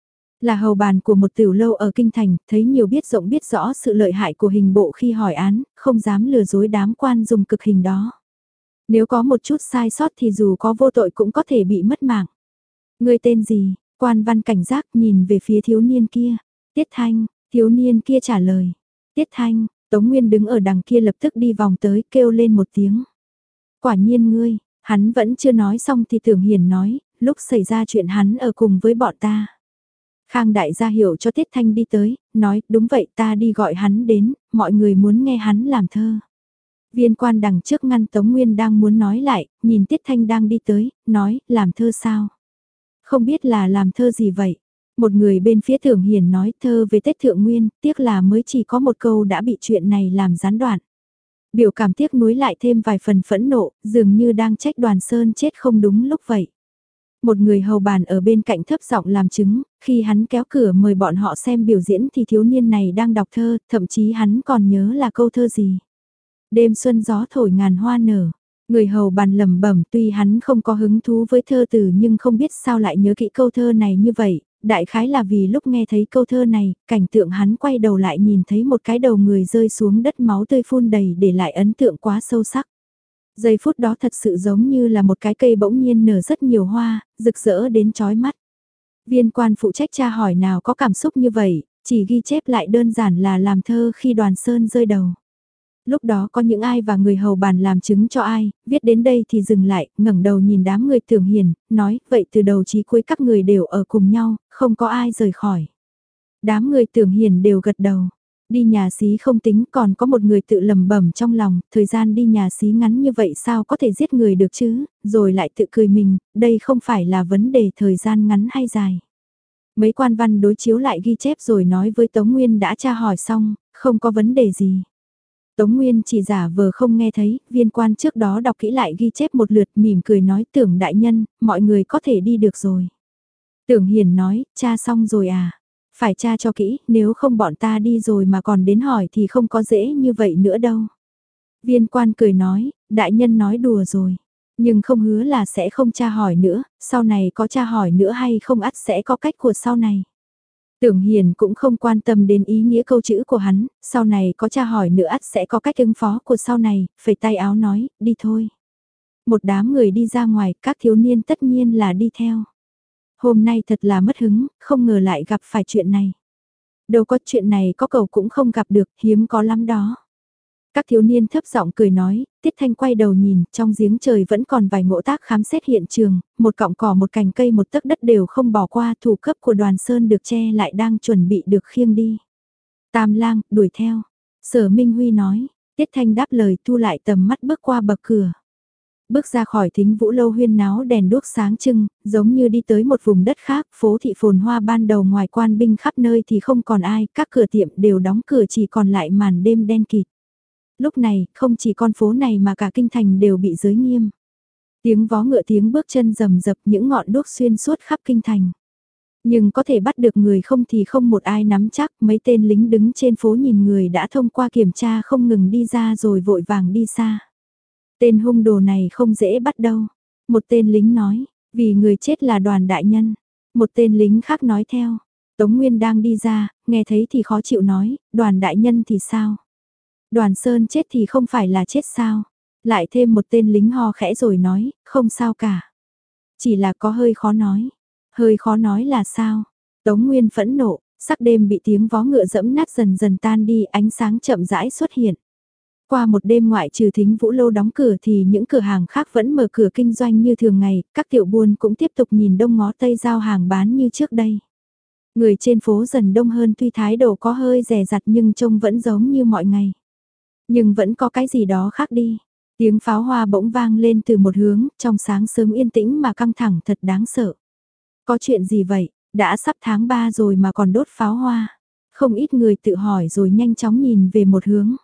Là hầu bàn của một tiểu lâu ở Kinh Thành, thấy nhiều biết rộng biết rõ sự lợi hại của hình bộ khi hỏi án, không dám lừa dối đám quan dùng cực hình đó. Nếu có một chút sai sót thì dù có vô tội cũng có thể bị mất mạng. Người tên gì? Quan văn cảnh giác nhìn về phía thiếu niên kia. Tiết Thanh, thiếu niên kia trả lời. Tiết Thanh, Tống Nguyên đứng ở đằng kia lập tức đi vòng tới kêu lên một tiếng. Quả nhiên ngươi, hắn vẫn chưa nói xong thì Tưởng Hiền nói, lúc xảy ra chuyện hắn ở cùng với bọn ta. Khang đại ra hiệu cho Tiết Thanh đi tới, nói đúng vậy ta đi gọi hắn đến, mọi người muốn nghe hắn làm thơ. Viên quan đằng trước ngăn Tống Nguyên đang muốn nói lại, nhìn Tiết Thanh đang đi tới, nói làm thơ sao? Không biết là làm thơ gì vậy? Một người bên phía Tưởng Hiền nói thơ về Tết Thượng Nguyên, tiếc là mới chỉ có một câu đã bị chuyện này làm gián đoạn. Biểu cảm tiếc nuối lại thêm vài phần phẫn nộ, dường như đang trách Đoàn Sơn chết không đúng lúc vậy. Một người hầu bàn ở bên cạnh thấp giọng làm chứng, khi hắn kéo cửa mời bọn họ xem biểu diễn thì thiếu niên này đang đọc thơ, thậm chí hắn còn nhớ là câu thơ gì. Đêm xuân gió thổi ngàn hoa nở, người hầu bàn lẩm bẩm tuy hắn không có hứng thú với thơ từ nhưng không biết sao lại nhớ kỹ câu thơ này như vậy, đại khái là vì lúc nghe thấy câu thơ này, cảnh tượng hắn quay đầu lại nhìn thấy một cái đầu người rơi xuống đất máu tươi phun đầy để lại ấn tượng quá sâu sắc. Giây phút đó thật sự giống như là một cái cây bỗng nhiên nở rất nhiều hoa, rực rỡ đến chói mắt. Viên quan phụ trách tra hỏi nào có cảm xúc như vậy, chỉ ghi chép lại đơn giản là làm thơ khi Đoàn Sơn rơi đầu. Lúc đó có những ai và người hầu bàn làm chứng cho ai, viết đến đây thì dừng lại, ngẩng đầu nhìn đám người Tưởng Hiền, nói, vậy từ đầu chí cuối các người đều ở cùng nhau, không có ai rời khỏi. Đám người Tưởng Hiền đều gật đầu. Đi nhà xí không tính còn có một người tự lầm bẩm trong lòng, thời gian đi nhà xí ngắn như vậy sao có thể giết người được chứ, rồi lại tự cười mình, đây không phải là vấn đề thời gian ngắn hay dài. Mấy quan văn đối chiếu lại ghi chép rồi nói với Tống Nguyên đã tra hỏi xong, không có vấn đề gì. Tống Nguyên chỉ giả vờ không nghe thấy, viên quan trước đó đọc kỹ lại ghi chép một lượt mỉm cười nói Tưởng đại nhân, mọi người có thể đi được rồi. Tưởng Hiền nói, tra xong rồi à? Phải tra cho kỹ, nếu không bọn ta đi rồi mà còn đến hỏi thì không có dễ như vậy nữa đâu. Viên quan cười nói, đại nhân nói đùa rồi, nhưng không hứa là sẽ không tra hỏi nữa, sau này có tra hỏi nữa hay không ắt sẽ có cách của sau này. Tưởng Hiền cũng không quan tâm đến ý nghĩa câu chữ của hắn, sau này có tra hỏi nữa ắt sẽ có cách ứng phó của sau này, phẩy tay áo nói, đi thôi. Một đám người đi ra ngoài, các thiếu niên tất nhiên là đi theo. Hôm nay thật là mất hứng, không ngờ lại gặp phải chuyện này. Đâu có chuyện này có cầu cũng không gặp được, hiếm có lắm đó. Các thiếu niên thấp giọng cười nói, Tiết Thanh quay đầu nhìn, trong giếng trời vẫn còn vài ngộ tác khám xét hiện trường, một cọng cỏ một cành cây một tấc đất đều không bỏ qua, thủ cấp của Đoàn Sơn được che lại đang chuẩn bị được khiêng đi. Tam lang, đuổi theo. Sở Minh Huy nói, Tiết Thanh đáp lời thu lại tầm mắt bước qua bậc cửa. Bước ra khỏi Thính Vũ Lâu huyên náo đèn đuốc sáng trưng, giống như đi tới một vùng đất khác, phố thị phồn hoa ban đầu ngoài quan binh khắp nơi thì không còn ai, các cửa tiệm đều đóng cửa chỉ còn lại màn đêm đen kịt. Lúc này, không chỉ con phố này mà cả kinh thành đều bị giới nghiêm. Tiếng vó ngựa tiếng bước chân rầm rập những ngọn đuốc xuyên suốt khắp kinh thành. Nhưng có thể bắt được người không thì không một ai nắm chắc, mấy tên lính đứng trên phố nhìn người đã thông qua kiểm tra không ngừng đi ra rồi vội vàng đi xa. Tên hung đồ này không dễ bắt đâu. Một tên lính nói, vì người chết là Đoàn đại nhân. Một tên lính khác nói theo, Tống Nguyên đang đi ra, nghe thấy thì khó chịu nói, Đoàn đại nhân thì sao? Đoàn Sơn chết thì không phải là chết sao? Lại thêm một tên lính ho khẽ rồi nói, không sao cả. Chỉ là có hơi khó nói. Hơi khó nói là sao? Tống Nguyên phẫn nộ, sắc đêm bị tiếng vó ngựa dẫm nát dần dần tan đi, ánh sáng chậm rãi xuất hiện. Qua một đêm ngoại trừ Thính Vũ Lâu đóng cửa thì những cửa hàng khác vẫn mở cửa kinh doanh như thường ngày, các tiểu buôn cũng tiếp tục nhìn đông ngó tây giao hàng bán như trước đây. Người trên phố dần đông hơn tuy thái độ có hơi rẻ rặt nhưng trông vẫn giống như mọi ngày. Nhưng vẫn có cái gì đó khác đi. Tiếng pháo hoa bỗng vang lên từ một hướng, trong sáng sớm yên tĩnh mà căng thẳng thật đáng sợ. Có chuyện gì vậy, đã sắp tháng ba rồi mà còn đốt pháo hoa. Không ít người tự hỏi rồi nhanh chóng nhìn về một hướng.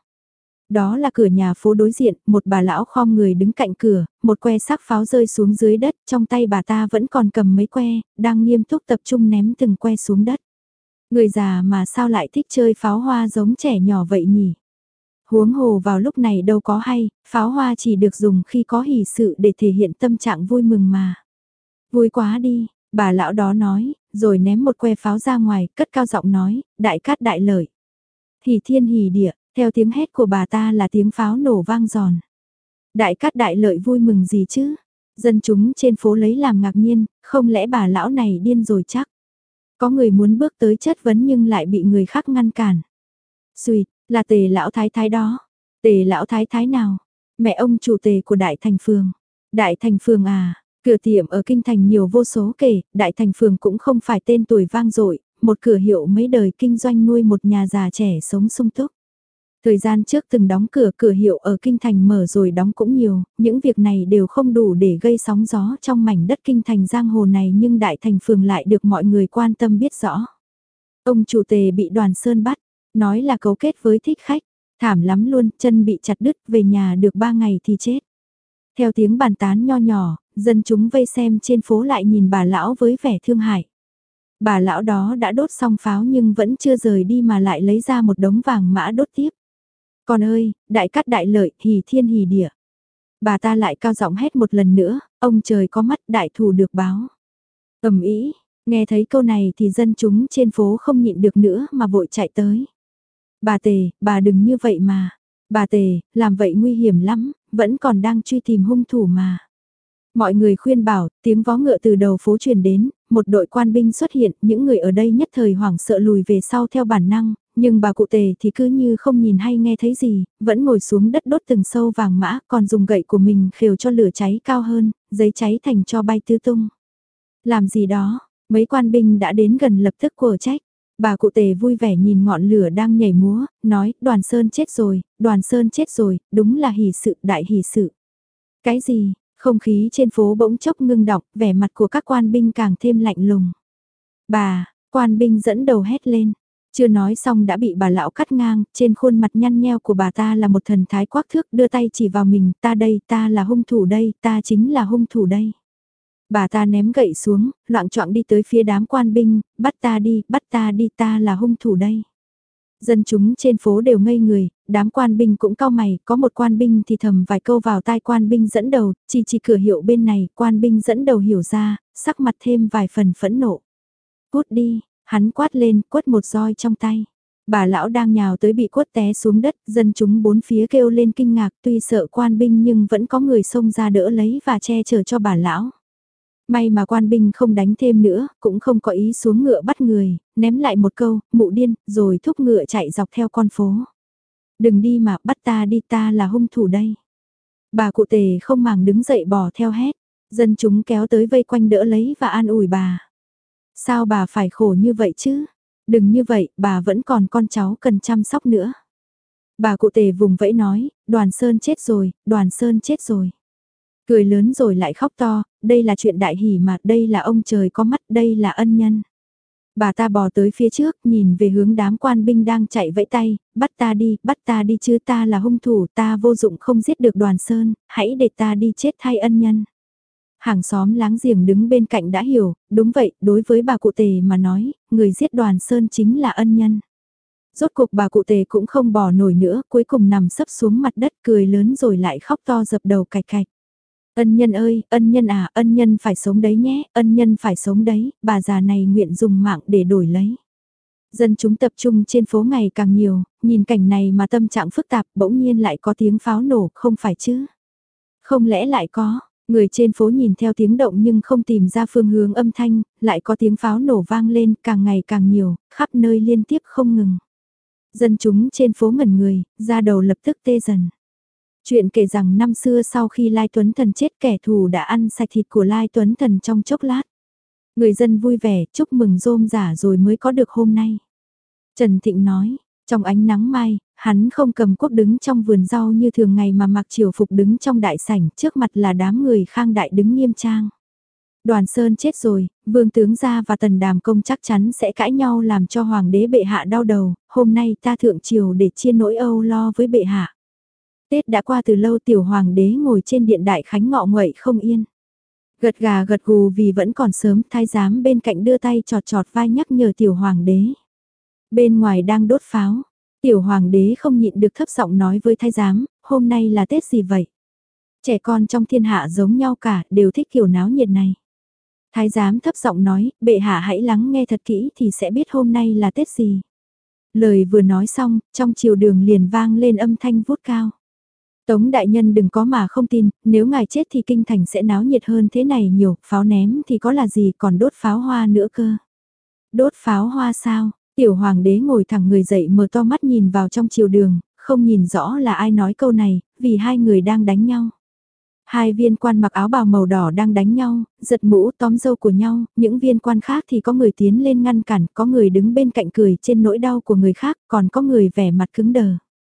Đó là cửa nhà phố đối diện, một bà lão khom người đứng cạnh cửa, một que xác pháo rơi xuống dưới đất, trong tay bà ta vẫn còn cầm mấy que, đang nghiêm túc tập trung ném từng que xuống đất. Người già mà sao lại thích chơi pháo hoa giống trẻ nhỏ vậy nhỉ? Huống hồ vào lúc này đâu có hay, pháo hoa chỉ được dùng khi có hỷ sự để thể hiện tâm trạng vui mừng mà. Vui quá đi, bà lão đó nói, rồi ném một que pháo ra ngoài, cất cao giọng nói, đại cát đại lợi. Hỉ thiên hỉ địa, theo tiếng hét của bà ta là tiếng pháo nổ vang giòn. Đại cát đại lợi vui mừng gì chứ? Dân chúng trên phố lấy làm ngạc nhiên, không lẽ bà lão này điên rồi chắc? Có người muốn bước tới chất vấn nhưng lại bị người khác ngăn cản. Xùi, là Tề lão thái thái đó. Tề lão thái thái nào? Mẹ ông chủ Tề của Đại Thành Phường. Đại Thành Phường à? Cửa tiệm ở Kinh Thành nhiều vô số kể, Đại Thành Phường cũng không phải tên tuổi vang dội, một cửa hiệu mấy đời kinh doanh nuôi một nhà già trẻ sống sung túc. Thời gian trước từng đóng cửa, cửa hiệu ở Kinh Thành mở rồi đóng cũng nhiều, những việc này đều không đủ để gây sóng gió trong mảnh đất Kinh Thành giang hồ này, nhưng Đại Thành Phường lại được mọi người quan tâm biết rõ. Ông chủ Tề bị Đoàn Sơn bắt, nói là cấu kết với thích khách, thảm lắm luôn, chân bị chặt đứt, về nhà được ba ngày thì chết. Theo tiếng bàn tán nho nhỏ, dân chúng vây xem trên phố lại nhìn bà lão với vẻ thương hại. Bà lão đó đã đốt xong pháo nhưng vẫn chưa rời đi mà lại lấy ra một đống vàng mã đốt tiếp. Con ơi, đại cát đại lợi, hỉ thiên hỉ địa. Bà ta lại cao giọng hét một lần nữa, ông trời có mắt, đại thù được báo. Ầm ĩ, nghe thấy câu này thì dân chúng trên phố không nhịn được nữa mà vội chạy tới. Bà Tề, bà đừng như vậy mà. Bà Tề, làm vậy nguy hiểm lắm, vẫn còn đang truy tìm hung thủ mà. Mọi người khuyên bảo, tiếng vó ngựa từ đầu phố truyền đến, một đội quan binh xuất hiện, những người ở đây nhất thời hoảng sợ lùi về sau theo bản năng, nhưng bà cụ Tề thì cứ như không nhìn hay nghe thấy gì, vẫn ngồi xuống đất đốt từng sâu vàng mã, còn dùng gậy của mình khều cho lửa cháy cao hơn, giấy cháy thành cho bay tứ tung. Làm gì đó, mấy quan binh đã đến gần lập tức của trách. Bà cụ Tề vui vẻ nhìn ngọn lửa đang nhảy múa, nói, Đoàn Sơn chết rồi, Đoàn Sơn chết rồi, đúng là hỷ sự, đại hỷ sự. Cái gì? Không khí trên phố bỗng chốc ngưng đọng, vẻ mặt của các quan binh càng thêm lạnh lùng. Bà, quan binh dẫn đầu hét lên. Chưa nói xong đã bị bà lão cắt ngang, trên khuôn mặt nhăn nheo của bà ta là một thần thái quắc thước, đưa tay chỉ vào mình, ta đây, ta là hung thủ đây, ta chính là hung thủ đây. Bà ta ném gậy xuống, loạng choạng đi tới phía đám quan binh, bắt ta đi, bắt ta đi, ta là hung thủ đây. Dân chúng trên phố đều ngây người, đám quan binh cũng cau mày, có một quan binh thì thầm vài câu vào tai quan binh dẫn đầu, chỉ chỉ cửa hiệu bên này, quan binh dẫn đầu hiểu ra, sắc mặt thêm vài phần phẫn nộ. Cút đi, hắn quát lên, quất một roi trong tay. Bà lão đang nhào tới bị quất té xuống đất, dân chúng bốn phía kêu lên kinh ngạc, tuy sợ quan binh nhưng vẫn có người xông ra đỡ lấy và che chở cho bà lão. May mà quan binh không đánh thêm nữa, cũng không có ý xuống ngựa bắt người, ném lại một câu, mụ điên, rồi thúc ngựa chạy dọc theo con phố. Đừng đi mà, bắt ta đi, ta là hung thủ đây. Bà cụ Tề không màng đứng dậy bỏ theo hét, dân chúng kéo tới vây quanh đỡ lấy và an ủi bà. Sao bà phải khổ như vậy chứ? Đừng như vậy, bà vẫn còn con cháu cần chăm sóc nữa. Bà cụ Tề vùng vẫy nói, Đoàn Sơn chết rồi, Đoàn Sơn chết rồi. Cười lớn rồi lại khóc to, đây là chuyện đại hỷ mà, đây là ông trời có mắt, đây là ân nhân. Bà ta bò tới phía trước, nhìn về hướng đám quan binh đang chạy vẫy tay, bắt ta đi, bắt ta đi chứ, ta là hung thủ, ta vô dụng không giết được Đoàn Sơn, hãy để ta đi chết thay ân nhân. Hàng xóm láng giềng đứng bên cạnh đã hiểu, đúng vậy, đối với bà cụ Tề mà nói, người giết Đoàn Sơn chính là ân nhân. Rốt cuộc bà cụ Tề cũng không bỏ nổi nữa, cuối cùng nằm sấp xuống mặt đất cười lớn rồi lại khóc to dập đầu cạch cạch. Ân nhân ơi, ân nhân à, ân nhân phải sống đấy nhé, ân nhân phải sống đấy, bà già này nguyện dùng mạng để đổi lấy. Dân chúng tập trung trên phố ngày càng nhiều, nhìn cảnh này mà tâm trạng phức tạp, bỗng nhiên lại có tiếng pháo nổ, không phải chứ? Không lẽ lại có, người trên phố nhìn theo tiếng động nhưng không tìm ra phương hướng âm thanh, lại có tiếng pháo nổ vang lên, càng ngày càng nhiều, khắp nơi liên tiếp không ngừng. Dân chúng trên phố ngẩn người, da đầu lập tức tê dần. Chuyện kể rằng năm xưa sau khi Lai Tuấn Thần chết, kẻ thù đã ăn sạch thịt của Lai Tuấn Thần trong chốc lát. Người dân vui vẻ, chúc mừng rôm rả rồi mới có được hôm nay. Trần Thịnh nói, trong ánh nắng mai, hắn không cầm cuốc đứng trong vườn rau như thường ngày mà mặc triều phục đứng trong đại sảnh, trước mặt là đám người Khang Đại đứng nghiêm trang. Đoàn Sơn chết rồi, Vương Tướng Gia và Tần Đàm Công chắc chắn sẽ cãi nhau làm cho Hoàng đế bệ hạ đau đầu, hôm nay ta thượng triều để chia nỗi âu lo với bệ hạ. Tết đã qua từ lâu, tiểu hoàng đế ngồi trên điện đại khánh ngọ nguậy không yên. Gật gà gật gù vì vẫn còn sớm, thái giám bên cạnh đưa tay chọt chọt vai nhắc nhở tiểu hoàng đế. Bên ngoài đang đốt pháo, tiểu hoàng đế không nhịn được thấp giọng nói với thái giám, hôm nay là Tết gì vậy? Trẻ con trong thiên hạ giống nhau cả, đều thích kiểu náo nhiệt này. Thái giám thấp giọng nói, bệ hạ hãy lắng nghe thật kỹ thì sẽ biết hôm nay là Tết gì. Lời vừa nói xong, trong triều đường liền vang lên âm thanh vút cao. Tống đại nhân đừng có mà không tin, nếu ngài chết thì kinh thành sẽ náo nhiệt hơn thế này nhiều, pháo ném thì có là gì còn đốt pháo hoa nữa cơ. Đốt pháo hoa sao? Tiểu hoàng đế ngồi thẳng người dậy mở to mắt nhìn vào trong triều đường, không nhìn rõ là ai nói câu này, vì hai người đang đánh nhau. Hai viên quan mặc áo bào màu đỏ đang đánh nhau, giật mũ tóm dâu của nhau, những viên quan khác thì có người tiến lên ngăn cản, có người đứng bên cạnh cười trên nỗi đau của người khác, còn có người vẻ mặt cứng đờ.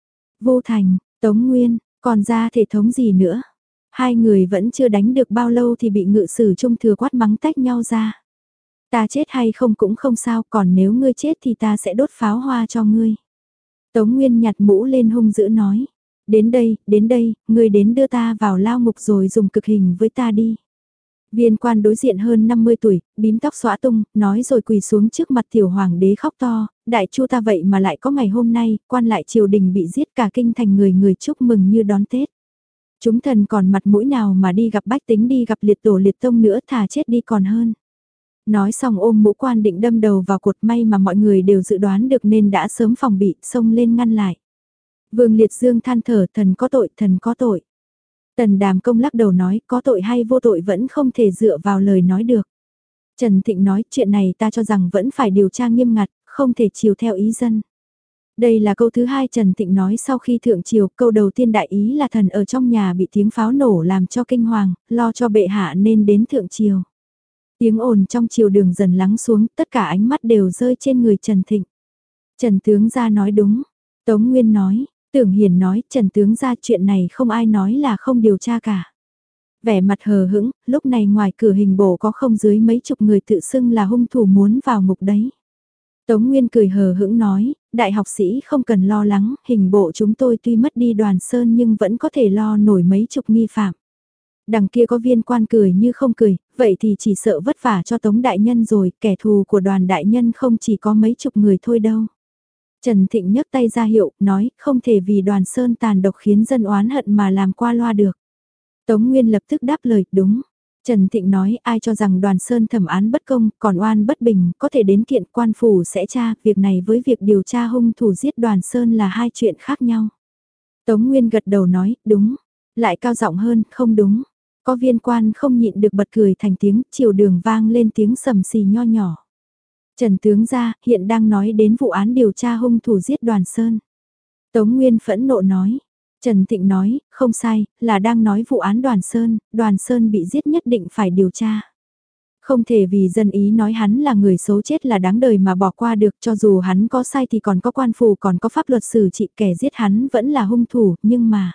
Vô Thành, Tống Nguyên, còn ra thể thống gì nữa? Hai người vẫn chưa đánh được bao lâu thì bị ngự sử trung thừa quát mắng tách nhau ra. Ta chết hay không cũng không sao, còn nếu ngươi chết thì ta sẽ đốt pháo hoa cho ngươi. Tống Nguyên nhặt mũ lên hung dữ nói. Đến đây, đến đây, ngươi đến đưa ta vào lao ngục rồi dùng cực hình với ta đi. Viên quan đối diện hơn năm mươi tuổi, bím tóc xõa tung, nói rồi quỳ xuống trước mặt tiểu hoàng đế khóc to, đại chu ta vậy mà lại có ngày hôm nay, quan lại triều đình bị giết cả kinh thành người người chúc mừng như đón Tết. Chúng thần còn mặt mũi nào mà đi gặp bách tính đi gặp liệt tổ liệt tông nữa thà chết đi còn hơn. Nói xong ôm mũ quan định đâm đầu vào cột may mà mọi người đều dự đoán được nên đã sớm phòng bị xông lên ngăn lại. Vương Liệt Dương than thở thần có tội, thần có tội. Tần Đàm Công lắc đầu nói có tội hay vô tội vẫn không thể dựa vào lời nói được. Trần Thịnh nói chuyện này ta cho rằng vẫn phải điều tra nghiêm ngặt, không thể chiều theo ý dân. Đây là câu thứ hai Trần Thịnh nói sau khi thượng triều, câu đầu tiên đại ý là thần ở trong nhà bị tiếng pháo nổ làm cho kinh hoàng, lo cho bệ hạ nên đến thượng triều. Tiếng ồn trong triều đường dần lắng xuống, tất cả ánh mắt đều rơi trên người Trần Thịnh. Trần tướng gia nói đúng, Tống Nguyên nói, Tưởng Hiền nói, Trần tướng gia chuyện này không ai nói là không điều tra cả. Vẻ mặt hờ hững, lúc này ngoài cửa hình bộ có không dưới mấy chục người tự xưng là hung thủ muốn vào ngục đấy. Tống Nguyên cười hờ hững nói, đại học sĩ không cần lo lắng, hình bộ chúng tôi tuy mất đi Đoàn Sơn nhưng vẫn có thể lo nổi mấy chục nghi phạm. Đằng kia có viên quan cười như không cười, vậy thì chỉ sợ vất vả cho Tống Đại Nhân rồi, kẻ thù của Đoàn Đại Nhân không chỉ có mấy chục người thôi đâu. Trần Thịnh nhấc tay ra hiệu, nói, không thể vì Đoàn Sơn tàn độc khiến dân oán hận mà làm qua loa được. Tống Nguyên lập tức đáp lời, đúng. Trần Thịnh nói, ai cho rằng Đoàn Sơn thẩm án bất công, còn oan bất bình, có thể đến kiện quan phủ sẽ tra, việc này với việc điều tra hung thủ giết Đoàn Sơn là hai chuyện khác nhau. Tống Nguyên gật đầu nói, đúng. Lại cao giọng hơn, không đúng. Có viên quan không nhịn được bật cười thành tiếng, chiều đường vang lên tiếng sầm xì nho nhỏ. Trần tướng gia, hiện đang nói đến vụ án điều tra hung thủ giết Đoàn Sơn. Tống Nguyên phẫn nộ nói. Trần Thịnh nói, không sai, là đang nói vụ án Đoàn Sơn, Đoàn Sơn bị giết nhất định phải điều tra. Không thể vì dân ý nói hắn là người xấu chết là đáng đời mà bỏ qua được, cho dù hắn có sai thì còn có quan phủ còn có pháp luật xử trị, kẻ giết hắn vẫn là hung thủ, nhưng mà...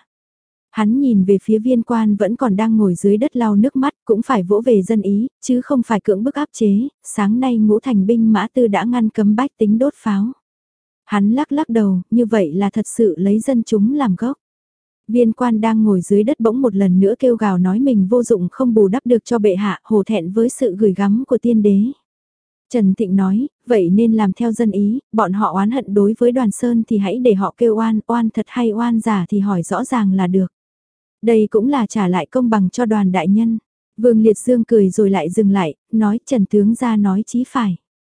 Hắn nhìn về phía viên quan vẫn còn đang ngồi dưới đất lau nước mắt, cũng phải vỗ về dân ý, chứ không phải cưỡng bức áp chế, sáng nay ngũ thành binh mã tư đã ngăn cấm bách tính đốt pháo. Hắn lắc lắc đầu, như vậy là thật sự lấy dân chúng làm gốc. Viên quan đang ngồi dưới đất bỗng một lần nữa kêu gào nói mình vô dụng không bù đắp được cho bệ hạ, hổ thẹn với sự gửi gắm của tiên đế. Trần Thịnh nói, vậy nên làm theo dân ý, bọn họ oán hận đối với Đoàn Sơn thì hãy để họ kêu oan, oan thật hay oan giả thì hỏi rõ ràng là được. Đây cũng là trả lại công bằng cho Đoàn đại nhân. Vương Liệt Dương cười rồi lại dừng lại, nói Trần tướng gia nói chí phải.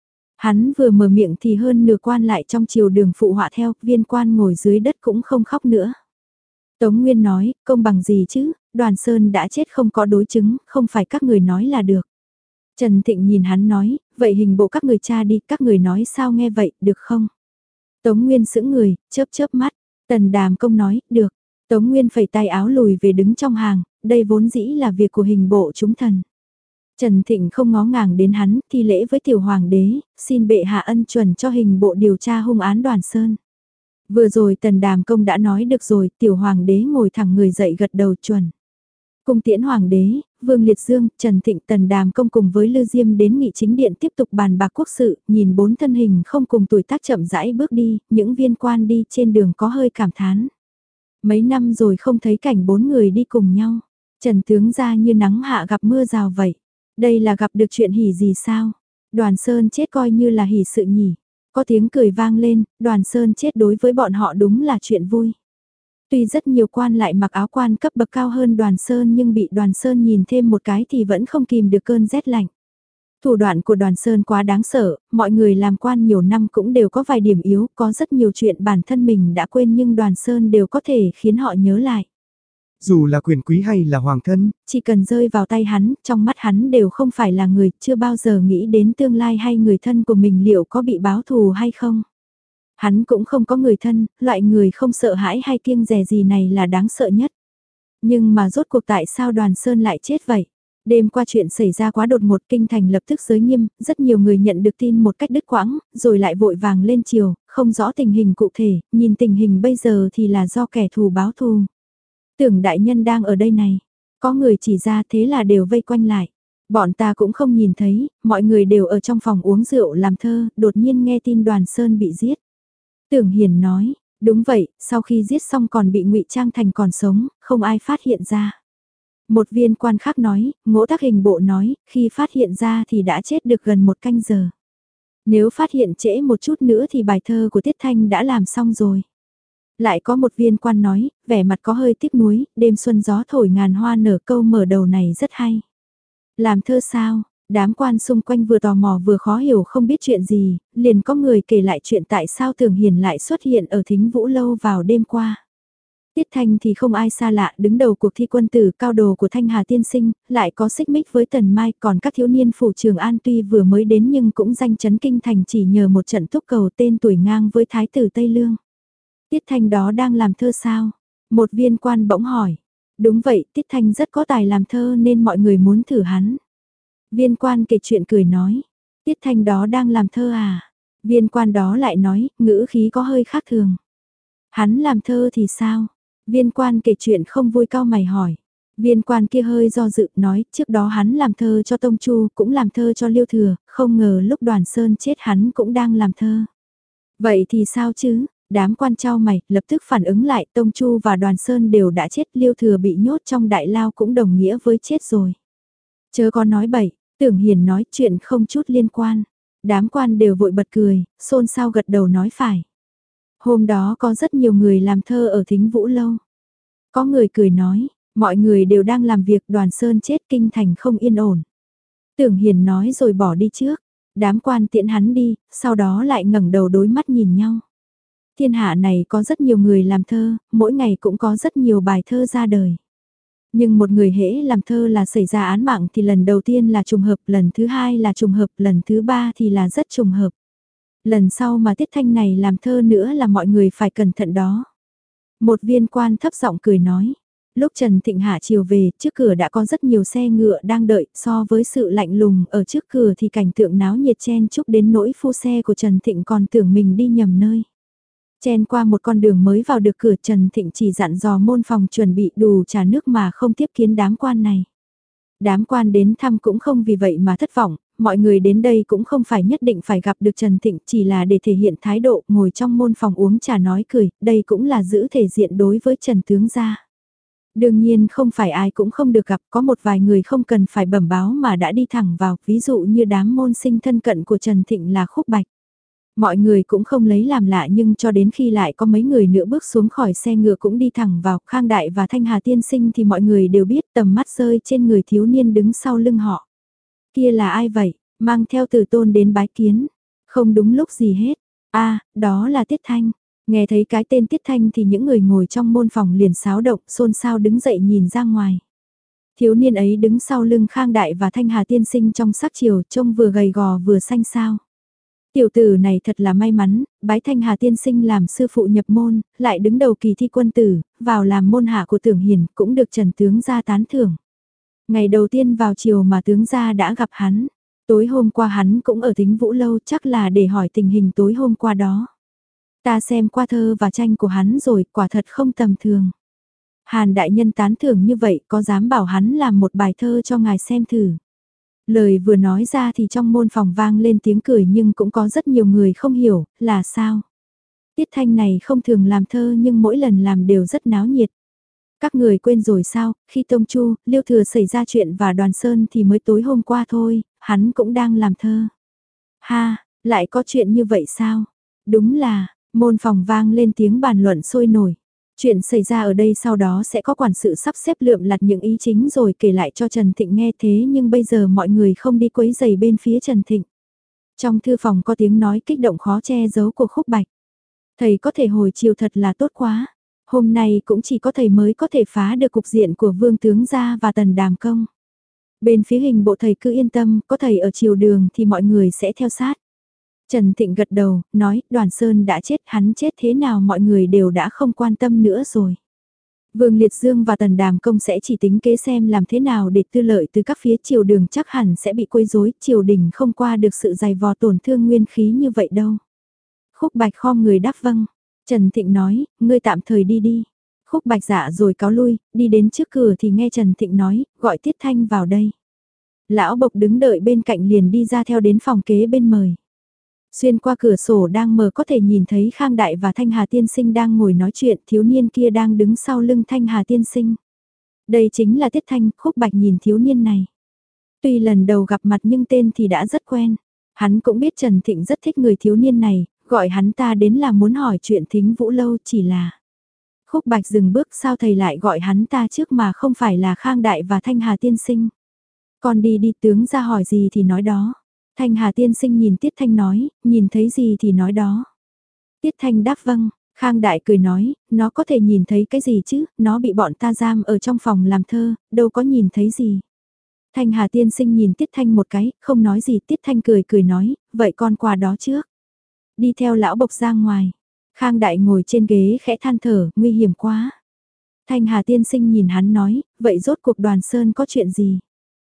Hắn vừa mở miệng thì hơn nửa quan lại trong triều đường phụ họa theo, viên quan ngồi dưới đất cũng không khóc nữa. Tống Nguyên nói, công bằng gì chứ, Đoàn Sơn đã chết không có đối chứng, không phải các người nói là được. Trần Thịnh nhìn hắn nói, vậy hình bộ các người tra đi, các người nói sao nghe vậy, được không? Tống Nguyên sững người, chớp chớp mắt, Tần Đàm Công nói, được. Tống Nguyên phẩy tay áo lùi về đứng trong hàng, đây vốn dĩ là việc của hình bộ chúng thần. Trần Thịnh không ngó ngàng đến hắn, thi lễ với tiểu hoàng đế, xin bệ hạ ân chuẩn cho hình bộ điều tra hung án Đoàn Sơn. Vừa rồi Tần Đàm Công đã nói được rồi, tiểu hoàng đế ngồi thẳng người dậy gật đầu chuẩn. Cung tiễn hoàng đế, Vương Liệt Dương, Trần Thịnh Tần Đàm Công cùng với Lư Diêm đến nghị chính điện tiếp tục bàn bạc quốc sự, nhìn bốn thân hình không cùng tuổi tác chậm rãi bước đi, những viên quan đi trên đường có hơi cảm thán. Mấy năm rồi không thấy cảnh bốn người đi cùng nhau, Trần tướng gia như nắng hạ gặp mưa rào vậy. Đây là gặp được chuyện hỉ gì sao? Đoàn Sơn chết coi như là hỉ sự nhỉ. Có tiếng cười vang lên, Đoàn Sơn chết đối với bọn họ đúng là chuyện vui. Tuy rất nhiều quan lại mặc áo quan cấp bậc cao hơn Đoàn Sơn nhưng bị Đoàn Sơn nhìn thêm một cái thì vẫn không kìm được cơn rét lạnh. Thủ đoạn của Đoàn Sơn quá đáng sợ, mọi người làm quan nhiều năm cũng đều có vài điểm yếu, có rất nhiều chuyện bản thân mình đã quên nhưng Đoàn Sơn đều có thể khiến họ nhớ lại. Dù là quyền quý hay là hoàng thân, Chỉ cần rơi vào tay hắn, trong mắt hắn đều không phải là người, chưa bao giờ nghĩ đến tương lai hay người thân của mình liệu có bị báo thù hay không. Hắn cũng không có người thân, loại người không sợ hãi hay kiêng dè gì này là đáng sợ nhất. Nhưng mà rốt cuộc tại sao Đoàn Sơn lại chết vậy? Đêm qua chuyện xảy ra quá đột ngột, kinh thành lập tức giới nghiêm, rất nhiều người nhận được tin một cách đứt quãng, rồi lại vội vàng lên chiều, không rõ tình hình cụ thể, nhìn tình hình bây giờ thì là do kẻ thù báo thù. Tưởng đại nhân đang ở đây này, có người chỉ ra thế là đều vây quanh lại. Bọn ta cũng không nhìn thấy, mọi người đều ở trong phòng uống rượu làm thơ, đột nhiên nghe tin Đoàn Sơn bị giết. Tưởng Hiền nói, đúng vậy, sau khi giết xong còn bị ngụy trang thành còn sống, không ai phát hiện ra. Một viên quan khác nói, ngỗ tác hình bộ nói, khi phát hiện ra thì đã chết được gần một canh giờ. Nếu phát hiện trễ một chút nữa thì bài thơ của Tiết Thanh đã làm xong rồi. Lại có một viên quan nói, vẻ mặt có hơi tiếc nuối, đêm xuân gió thổi ngàn hoa nở, câu mở đầu này rất hay. Làm thơ sao? Đám quan xung quanh vừa tò mò vừa khó hiểu không biết chuyện gì, liền có người kể lại chuyện tại sao Tưởng Hiền lại xuất hiện ở Thính Vũ Lâu vào đêm qua. Tiết Thanh thì không ai xa lạ, đứng đầu cuộc thi quân tử cao đồ của Thanh Hà tiên sinh, lại có xích mích với Tần Mai, còn các thiếu niên phủ Trường An tuy vừa mới đến nhưng cũng danh chấn kinh thành chỉ nhờ một trận túc cầu tên tuổi ngang với Thái tử Tây Lương. Tiết Thanh đó đang làm thơ sao? Một viên quan bỗng hỏi. Đúng vậy, Tiết Thanh rất có tài làm thơ nên mọi người muốn thử hắn. Viên quan kể chuyện cười nói. Tiết Thanh đó đang làm thơ à? Viên quan đó lại nói, ngữ khí có hơi khác thường. Hắn làm thơ thì sao? Viên quan kể chuyện không vui cao mày hỏi. Viên quan kia hơi do dự nói, trước đó hắn làm thơ cho Tông Chu, cũng làm thơ cho Liêu Thừa, không ngờ lúc Đoàn Sơn chết hắn cũng đang làm thơ. Vậy thì sao chứ? Đám quan trao mày, lập tức phản ứng lại, Tông Chu và Đoàn Sơn đều đã chết, Liêu Thừa bị nhốt trong đại lao cũng đồng nghĩa với chết rồi. Chớ có nói bậy, Tưởng Hiền nói chuyện không chút liên quan. Đám quan đều vội bật cười, xôn xao gật đầu nói phải. Hôm đó có rất nhiều người làm thơ ở Thính Vũ Lâu. Có người cười nói, mọi người đều đang làm việc, Đoàn Sơn chết kinh thành không yên ổn. Tưởng Hiền nói rồi bỏ đi trước, đám quan tiễn hắn đi, sau đó lại ngẩng đầu đối mắt nhìn nhau. Thiên hạ này có rất nhiều người làm thơ, mỗi ngày cũng có rất nhiều bài thơ ra đời. Nhưng một người hễ làm thơ là xảy ra án mạng thì lần đầu tiên là trùng hợp, lần thứ hai là trùng hợp, lần thứ ba thì là rất trùng hợp. Lần sau mà Tiết Thanh này làm thơ nữa là mọi người phải cẩn thận đó. Một viên quan thấp giọng cười nói. Lúc Trần Thịnh hạ chiều về, trước cửa đã có rất nhiều xe ngựa đang đợi, so với sự lạnh lùng ở trước cửa thì cảnh tượng náo nhiệt chen chúc đến nỗi phu xe của Trần Thịnh còn tưởng mình đi nhầm nơi. Chen qua một con đường mới vào được cửa, Trần Thịnh chỉ dặn dò môn phòng chuẩn bị đủ trà nước mà không tiếp kiến đám quan này. Đám quan đến thăm cũng không vì vậy mà thất vọng, mọi người đến đây cũng không phải nhất định phải gặp được Trần Thịnh, chỉ là để thể hiện thái độ, ngồi trong môn phòng uống trà nói cười, đây cũng là giữ thể diện đối với Trần Tướng gia. Đương nhiên không phải ai cũng không được gặp, có một vài người không cần phải bẩm báo mà đã đi thẳng vào, ví dụ như đám môn sinh thân cận của Trần Thịnh là Khúc Bạch. Mọi người cũng không lấy làm lạ nhưng cho đến khi lại có mấy người nữa bước xuống khỏi xe ngựa cũng đi thẳng vào, Khang Đại và Thanh Hà tiên sinh thì mọi người đều biết, tầm mắt rơi trên người thiếu niên đứng sau lưng họ. Kia là ai vậy, mang theo Từ Tôn đến bái kiến? Không đúng lúc gì hết. A, đó là Tiết Thanh. Nghe thấy cái tên Tiết Thanh thì những người ngồi trong môn phòng liền xáo động, xôn xao đứng dậy nhìn ra ngoài. Thiếu niên ấy đứng sau lưng Khang Đại và Thanh Hà tiên sinh trong sắc chiều, trông vừa gầy gò vừa xanh xao. Tiểu tử này thật là may mắn, bái Thanh Hà tiên sinh làm sư phụ nhập môn, lại đứng đầu kỳ thi quân tử, vào làm môn hạ của Tưởng Hiền, cũng được Trần tướng gia tán thưởng. Ngày đầu tiên vào chiều mà tướng gia đã gặp hắn, tối hôm qua hắn cũng ở Thính Vũ Lâu, chắc là để hỏi tình hình tối hôm qua đó. Ta xem qua thơ và tranh của hắn rồi, quả thật không tầm thường. Hàn đại nhân tán thưởng như vậy, có dám bảo hắn làm một bài thơ cho ngài xem thử. Lời vừa nói ra thì trong môn phòng vang lên tiếng cười nhưng cũng có rất nhiều người không hiểu, là sao? Tiết Thanh này không thường làm thơ nhưng mỗi lần làm đều rất náo nhiệt. Các người quên rồi sao, khi Tông Chu, Liêu Thừa xảy ra chuyện và Đoàn Sơn thì mới tối hôm qua thôi, hắn cũng đang làm thơ. Ha, lại có chuyện như vậy sao? Đúng là, môn phòng vang lên tiếng bàn luận sôi nổi. Chuyện xảy ra ở đây sau đó sẽ có quản sự sắp xếp lượm lặt những ý chính rồi kể lại cho Trần Thịnh nghe, thế nhưng bây giờ mọi người không đi quấy giày bên phía Trần Thịnh. Trong thư phòng có tiếng nói kích động khó che giấu của Khúc Bạch. Thầy có thể hồi chiều thật là tốt quá. Hôm nay cũng chỉ có thầy mới có thể phá được cục diện của Vương Tướng Gia và Tần Đàm Công. Bên phía hình bộ thầy cứ yên tâm, có thầy ở chiều đường thì mọi người sẽ theo sát. Trần Thịnh gật đầu, nói Đoàn Sơn đã chết, hắn chết thế nào mọi người đều đã không quan tâm nữa rồi. Vương Liệt Dương và Tần Đàm Công sẽ chỉ tính kế xem làm thế nào để tư lợi từ các phía triều đường, chắc hẳn sẽ bị quấy rối, triều đình không qua được sự dày vò tổn thương nguyên khí như vậy đâu. Khúc Bạch khom người đáp vâng. Trần Thịnh nói, ngươi tạm thời đi đi. Khúc Bạch dạ rồi cáo lui, đi đến trước cửa thì nghe Trần Thịnh nói, gọi Tiết Thanh vào đây. Lão Bộc đứng đợi bên cạnh liền đi ra theo đến phòng kế bên mời. Xuyên qua cửa sổ đang mở có thể nhìn thấy Khang Đại và Thanh Hà Tiên Sinh đang ngồi nói chuyện, thiếu niên kia đang đứng sau lưng Thanh Hà Tiên Sinh. Đây chính là Tiết Thanh. Khúc Bạch nhìn thiếu niên này. Tuy lần đầu gặp mặt nhưng tên thì đã rất quen. Hắn cũng biết Trần Thịnh rất thích người thiếu niên này, gọi hắn ta đến là muốn hỏi chuyện Thính Vũ Lâu, chỉ là... Khúc Bạch dừng bước, sao thầy lại gọi hắn ta trước mà không phải là Khang Đại và Thanh Hà Tiên Sinh. Con đi đi, tướng ra hỏi gì thì nói đó. Thanh Hà Tiên Sinh nhìn Tiết Thanh nói, nhìn thấy gì thì nói đó. Tiết Thanh đáp vâng. Khang Đại cười nói, nó có thể nhìn thấy cái gì chứ, nó bị bọn ta giam ở trong phòng làm thơ, đâu có nhìn thấy gì. Thanh Hà Tiên Sinh nhìn Tiết Thanh một cái, không nói gì. Tiết Thanh cười cười nói, vậy con qua đó trước. Đi theo lão Bộc ra ngoài. Khang Đại ngồi trên ghế khẽ than thở, nguy hiểm quá. Thanh Hà Tiên Sinh nhìn hắn nói, vậy rốt cuộc Đoàn Sơn có chuyện gì?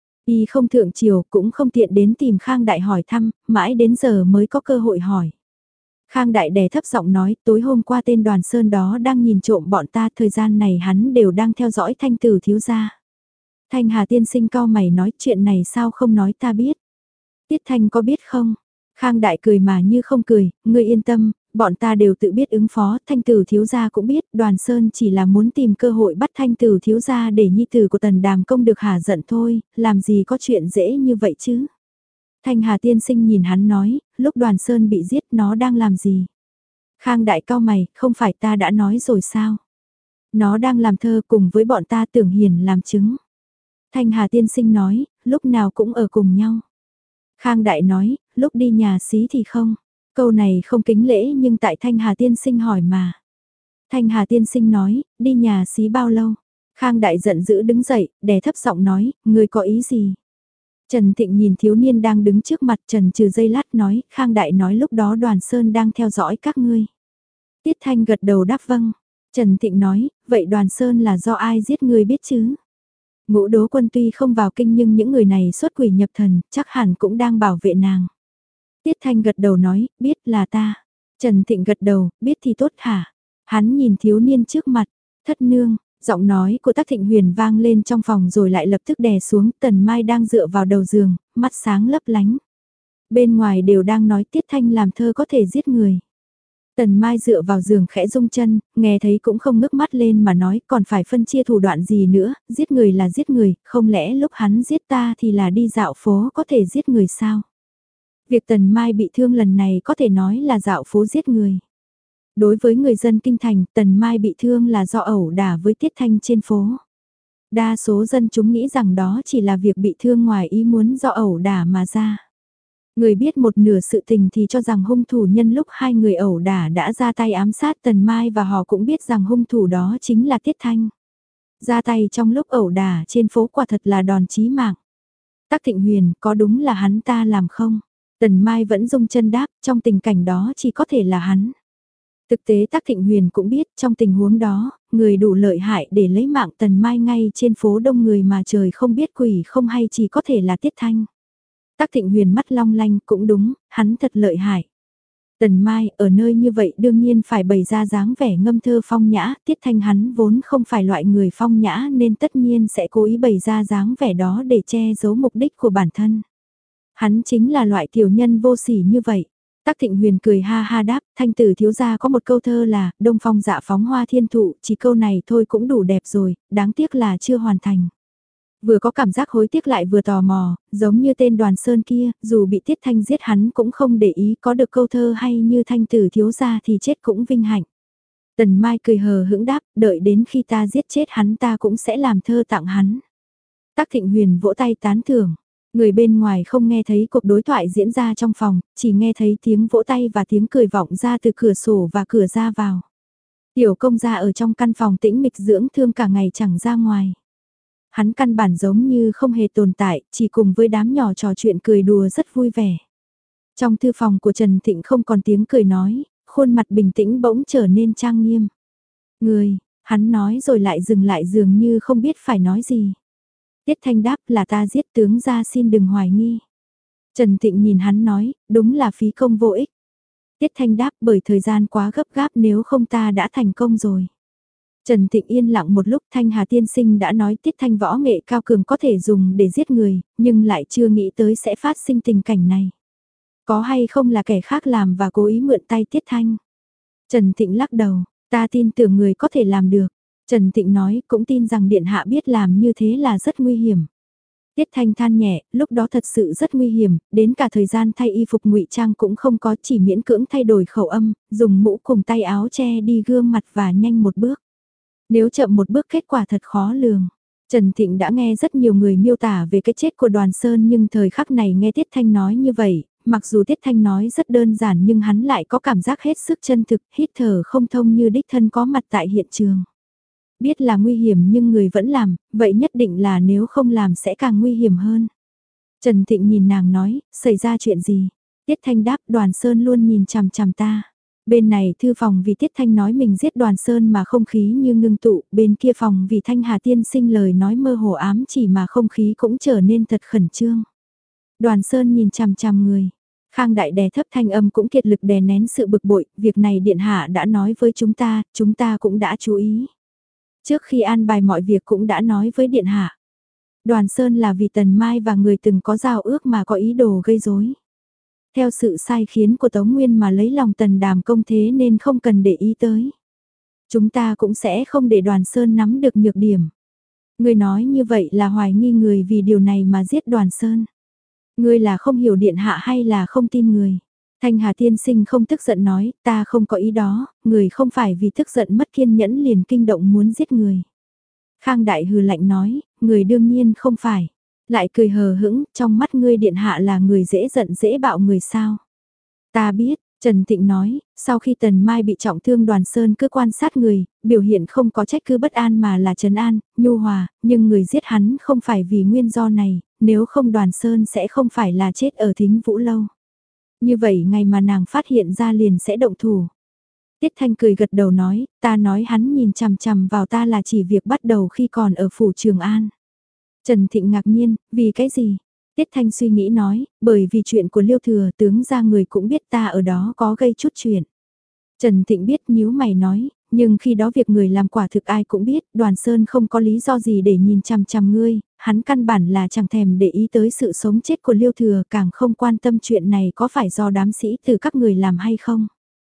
Y không thượng triều cũng không tiện đến tìm Khang Đại hỏi thăm, mãi đến giờ mới có cơ hội hỏi. Khang Đại đè thấp giọng nói, tối hôm qua tên Đoàn Sơn đó đang nhìn trộm bọn ta, thời gian này hắn đều đang theo dõi Thanh Tử thiếu gia. Thanh Hà Tiên Sinh cau mày nói, chuyện này sao không nói ta biết? Tiết Thanh có biết không? Khang Đại cười mà như không cười, ngươi yên tâm, bọn ta đều tự biết ứng phó, Thanh Tử thiếu gia cũng biết, Đoàn Sơn chỉ là muốn tìm cơ hội bắt Thanh Tử thiếu gia để nhi tử của Tần Đàm Công được hả giận thôi, làm gì có chuyện dễ như vậy chứ. Thanh Hà Tiên Sinh nhìn hắn nói, lúc Đoàn Sơn bị giết nó đang làm gì? Khang Đại cau mày, không phải ta đã nói rồi sao? Nó đang làm thơ cùng với bọn ta, Tưởng Hiền làm chứng. Thanh Hà Tiên Sinh nói, lúc nào cũng ở cùng nhau. Khang Đại nói, lúc đi nhà xí thì không. Câu này không kính lễ nhưng tại Thanh Hà Tiên Sinh hỏi mà. Thanh Hà Tiên Sinh nói, đi nhà xí bao lâu? Khang Đại giận dữ đứng dậy, đè thấp giọng nói, ngươi có ý gì? Trần Thịnh nhìn thiếu niên đang đứng trước mặt, Trần trừ giây lát nói, Khang Đại nói lúc đó Đoàn Sơn đang theo dõi các ngươi. Tiết Thanh gật đầu đáp vâng. Trần Thịnh nói, vậy Đoàn Sơn là do ai giết ngươi biết chứ? Ngũ Đố Quân tuy không vào kinh nhưng những người này xuất quỷ nhập thần, chắc hẳn cũng đang bảo vệ nàng. Tiết Thanh gật đầu nói, biết là ta. Trần Thịnh gật đầu, biết thì tốt hả? Hắn nhìn thiếu niên trước mặt, thất nương, giọng nói của Tắc Thịnh Huyền vang lên trong phòng rồi lại lập tức đè xuống. Tần Mai đang dựa vào đầu giường, mắt sáng lấp lánh. Bên ngoài đều đang nói Tiết Thanh làm thơ có thể giết người. Tần Mai dựa vào giường khẽ rung chân, nghe thấy cũng không ngước mắt lên mà nói, còn phải phân chia thủ đoạn gì nữa, giết người là giết người, không lẽ lúc hắn giết ta thì là đi dạo phố có thể giết người sao? Việc Tần Mai bị thương lần này có thể nói là dạo phố giết người. Đối với người dân kinh thành, Tần Mai bị thương là do ẩu đả với Tiết Thanh trên phố. Đa số dân chúng nghĩ rằng đó chỉ là việc bị thương ngoài ý muốn do ẩu đả mà ra. Người biết một nửa sự tình thì cho rằng hung thủ nhân lúc hai người ẩu đả đã ra tay ám sát Tần Mai và họ cũng biết rằng hung thủ đó chính là Tiết Thanh. Ra tay trong lúc ẩu đả trên phố quả thật là đòn chí mạng. Tắc Thịnh Huyền, có đúng là hắn ta làm không? Tần Mai vẫn rung chân đáp, trong tình cảnh đó chỉ có thể là hắn. Thực tế Tắc Thịnh Huyền cũng biết trong tình huống đó, người đủ lợi hại để lấy mạng Tần Mai ngay trên phố đông người mà trời không biết quỷ không hay chỉ có thể là Tiết Thanh. Tắc Thịnh Huyền mắt long lanh, cũng đúng, hắn thật lợi hại. Tần Mai ở nơi như vậy đương nhiên phải bày ra dáng vẻ ngâm thơ phong nhã, Tiết Thanh hắn vốn không phải loại người phong nhã nên tất nhiên sẽ cố ý bày ra dáng vẻ đó để che giấu mục đích của bản thân. Hắn chính là loại tiểu nhân vô sỉ như vậy. Tắc Thịnh Huyền cười ha ha đáp, Thanh Tử thiếu gia có một câu thơ là, đông phong dạ phóng hoa thiên thụ, chỉ câu này thôi cũng đủ đẹp rồi, đáng tiếc là chưa hoàn thành. Vừa có cảm giác hối tiếc lại vừa tò mò, giống như tên Đoàn Sơn kia, dù bị Tiết Thanh giết hắn cũng không để ý, có được câu thơ hay như Thanh Tử thiếu gia thì chết cũng vinh hạnh. Tần Mai cười hờ hững đáp, đợi đến khi ta giết chết hắn ta cũng sẽ làm thơ tặng hắn. Tắc Thịnh Huyền vỗ tay tán thưởng. Người bên ngoài không nghe thấy cuộc đối thoại diễn ra trong phòng, chỉ nghe thấy tiếng vỗ tay và tiếng cười vọng ra từ cửa sổ và cửa ra vào. Tiểu công gia ở trong căn phòng tĩnh mịch dưỡng thương cả ngày chẳng ra ngoài. Hắn căn bản giống như không hề tồn tại, chỉ cùng với đám nhỏ trò chuyện cười đùa rất vui vẻ. Trong thư phòng của Trần Thịnh không còn tiếng cười nói, khuôn mặt bình tĩnh bỗng trở nên trang nghiêm. Người, hắn nói rồi lại dừng lại dường như không biết phải nói gì. Tiết Thanh đáp là ta giết tướng gia, xin đừng hoài nghi. Trần Thịnh nhìn hắn nói, đúng là phí công vô ích. Tiết Thanh đáp bởi thời gian quá gấp gáp, nếu không ta đã thành công rồi. Trần Thịnh yên lặng một lúc, Thanh Hà tiên sinh đã nói Tiết Thanh võ nghệ cao cường có thể dùng để giết người, nhưng lại chưa nghĩ tới sẽ phát sinh tình cảnh này. Có hay không là kẻ khác làm và cố ý mượn tay Tiết Thanh? Trần Thịnh lắc đầu, ta tin tưởng người có thể làm được. Trần Thịnh nói, cũng tin rằng Điện Hạ biết làm như thế là rất nguy hiểm. Tiết Thanh than nhẹ, lúc đó thật sự rất nguy hiểm, đến cả thời gian thay y phục ngụy trang cũng không có, chỉ miễn cưỡng thay đổi khẩu âm, dùng mũ cùng tay áo che đi gương mặt và nhanh một bước. Nếu chậm một bước kết quả thật khó lường. Trần Thịnh đã nghe rất nhiều người miêu tả về cái chết của Đoàn Sơn, nhưng thời khắc này nghe Tiết Thanh nói như vậy, mặc dù Tiết Thanh nói rất đơn giản nhưng hắn lại có cảm giác hết sức chân thực, hít thở không thông như đích thân có mặt tại hiện trường. Biết là nguy hiểm nhưng người vẫn làm, vậy nhất định là nếu không làm sẽ càng nguy hiểm hơn. Trần Thịnh nhìn nàng nói, xảy ra chuyện gì? Tiết Thanh đáp, Đoàn Sơn luôn nhìn chằm chằm ta. Bên này thư phòng vì Tiết Thanh nói mình giết Đoàn Sơn mà không khí như ngưng tụ, bên kia phòng vì Thanh Hà tiên sinh lời nói mơ hồ ám chỉ mà không khí cũng trở nên thật khẩn trương. Đoàn Sơn nhìn chằm chằm người. Khang Đại đè thấp thanh âm cũng kiệt lực đè nén sự bực bội, việc này Điện Hạ đã nói với chúng ta, chúng ta cũng đã chú ý. Trước khi an bài mọi việc cũng đã nói với Điện Hạ. Đoàn Sơn là vì Tần Mai và người từng có giao ước mà có ý đồ gây rối. Theo sự sai khiến của Tống Nguyên mà lấy lòng Tần Đàm công thế nên không cần để ý tới. Chúng ta cũng sẽ không để Đoàn Sơn nắm được nhược điểm. Người nói như vậy là hoài nghi người vì điều này mà giết Đoàn Sơn. Ngươi là không hiểu Điện Hạ hay là không tin người? Thanh Hà tiên sinh không tức giận nói, ta không có ý đó, người không phải vì tức giận mất kiên nhẫn liền kinh động muốn giết người. Khang Đại hừ lạnh nói, người đương nhiên không phải. Lại cười hờ hững, trong mắt ngươi Điện Hạ là người dễ giận dễ bạo người sao? Ta biết, Trần Thịnh nói, sau khi Tần Mai bị trọng thương Đoàn Sơn cứ quan sát người, biểu hiện không có trách cứ bất an mà là trấn an, nhu hòa, nhưng người giết hắn không phải vì nguyên do này, nếu không Đoàn Sơn sẽ không phải là chết ở Thính Vũ Lâu. Như vậy ngày mà nàng phát hiện ra liền sẽ động thủ. Tiết Thanh cười gật đầu nói, ta nói hắn nhìn chằm chằm vào ta là chỉ việc bắt đầu khi còn ở phủ Trường An. Trần Thịnh ngạc nhiên, vì cái gì? Tiết Thanh suy nghĩ nói, bởi vì chuyện của Liêu Thừa tướng ra người cũng biết ta ở đó có gây chút chuyện. Trần Thịnh biết nhíu mày nói, nhưng khi đó việc người làm quả thực ai cũng biết, Đoàn Sơn không có lý do gì để nhìn chằm chằm ngươi, hắn căn bản là chẳng thèm để ý tới sự sống chết của Liêu Thừa, càng không quan tâm chuyện này có phải do đám sĩ từ các người làm hay không.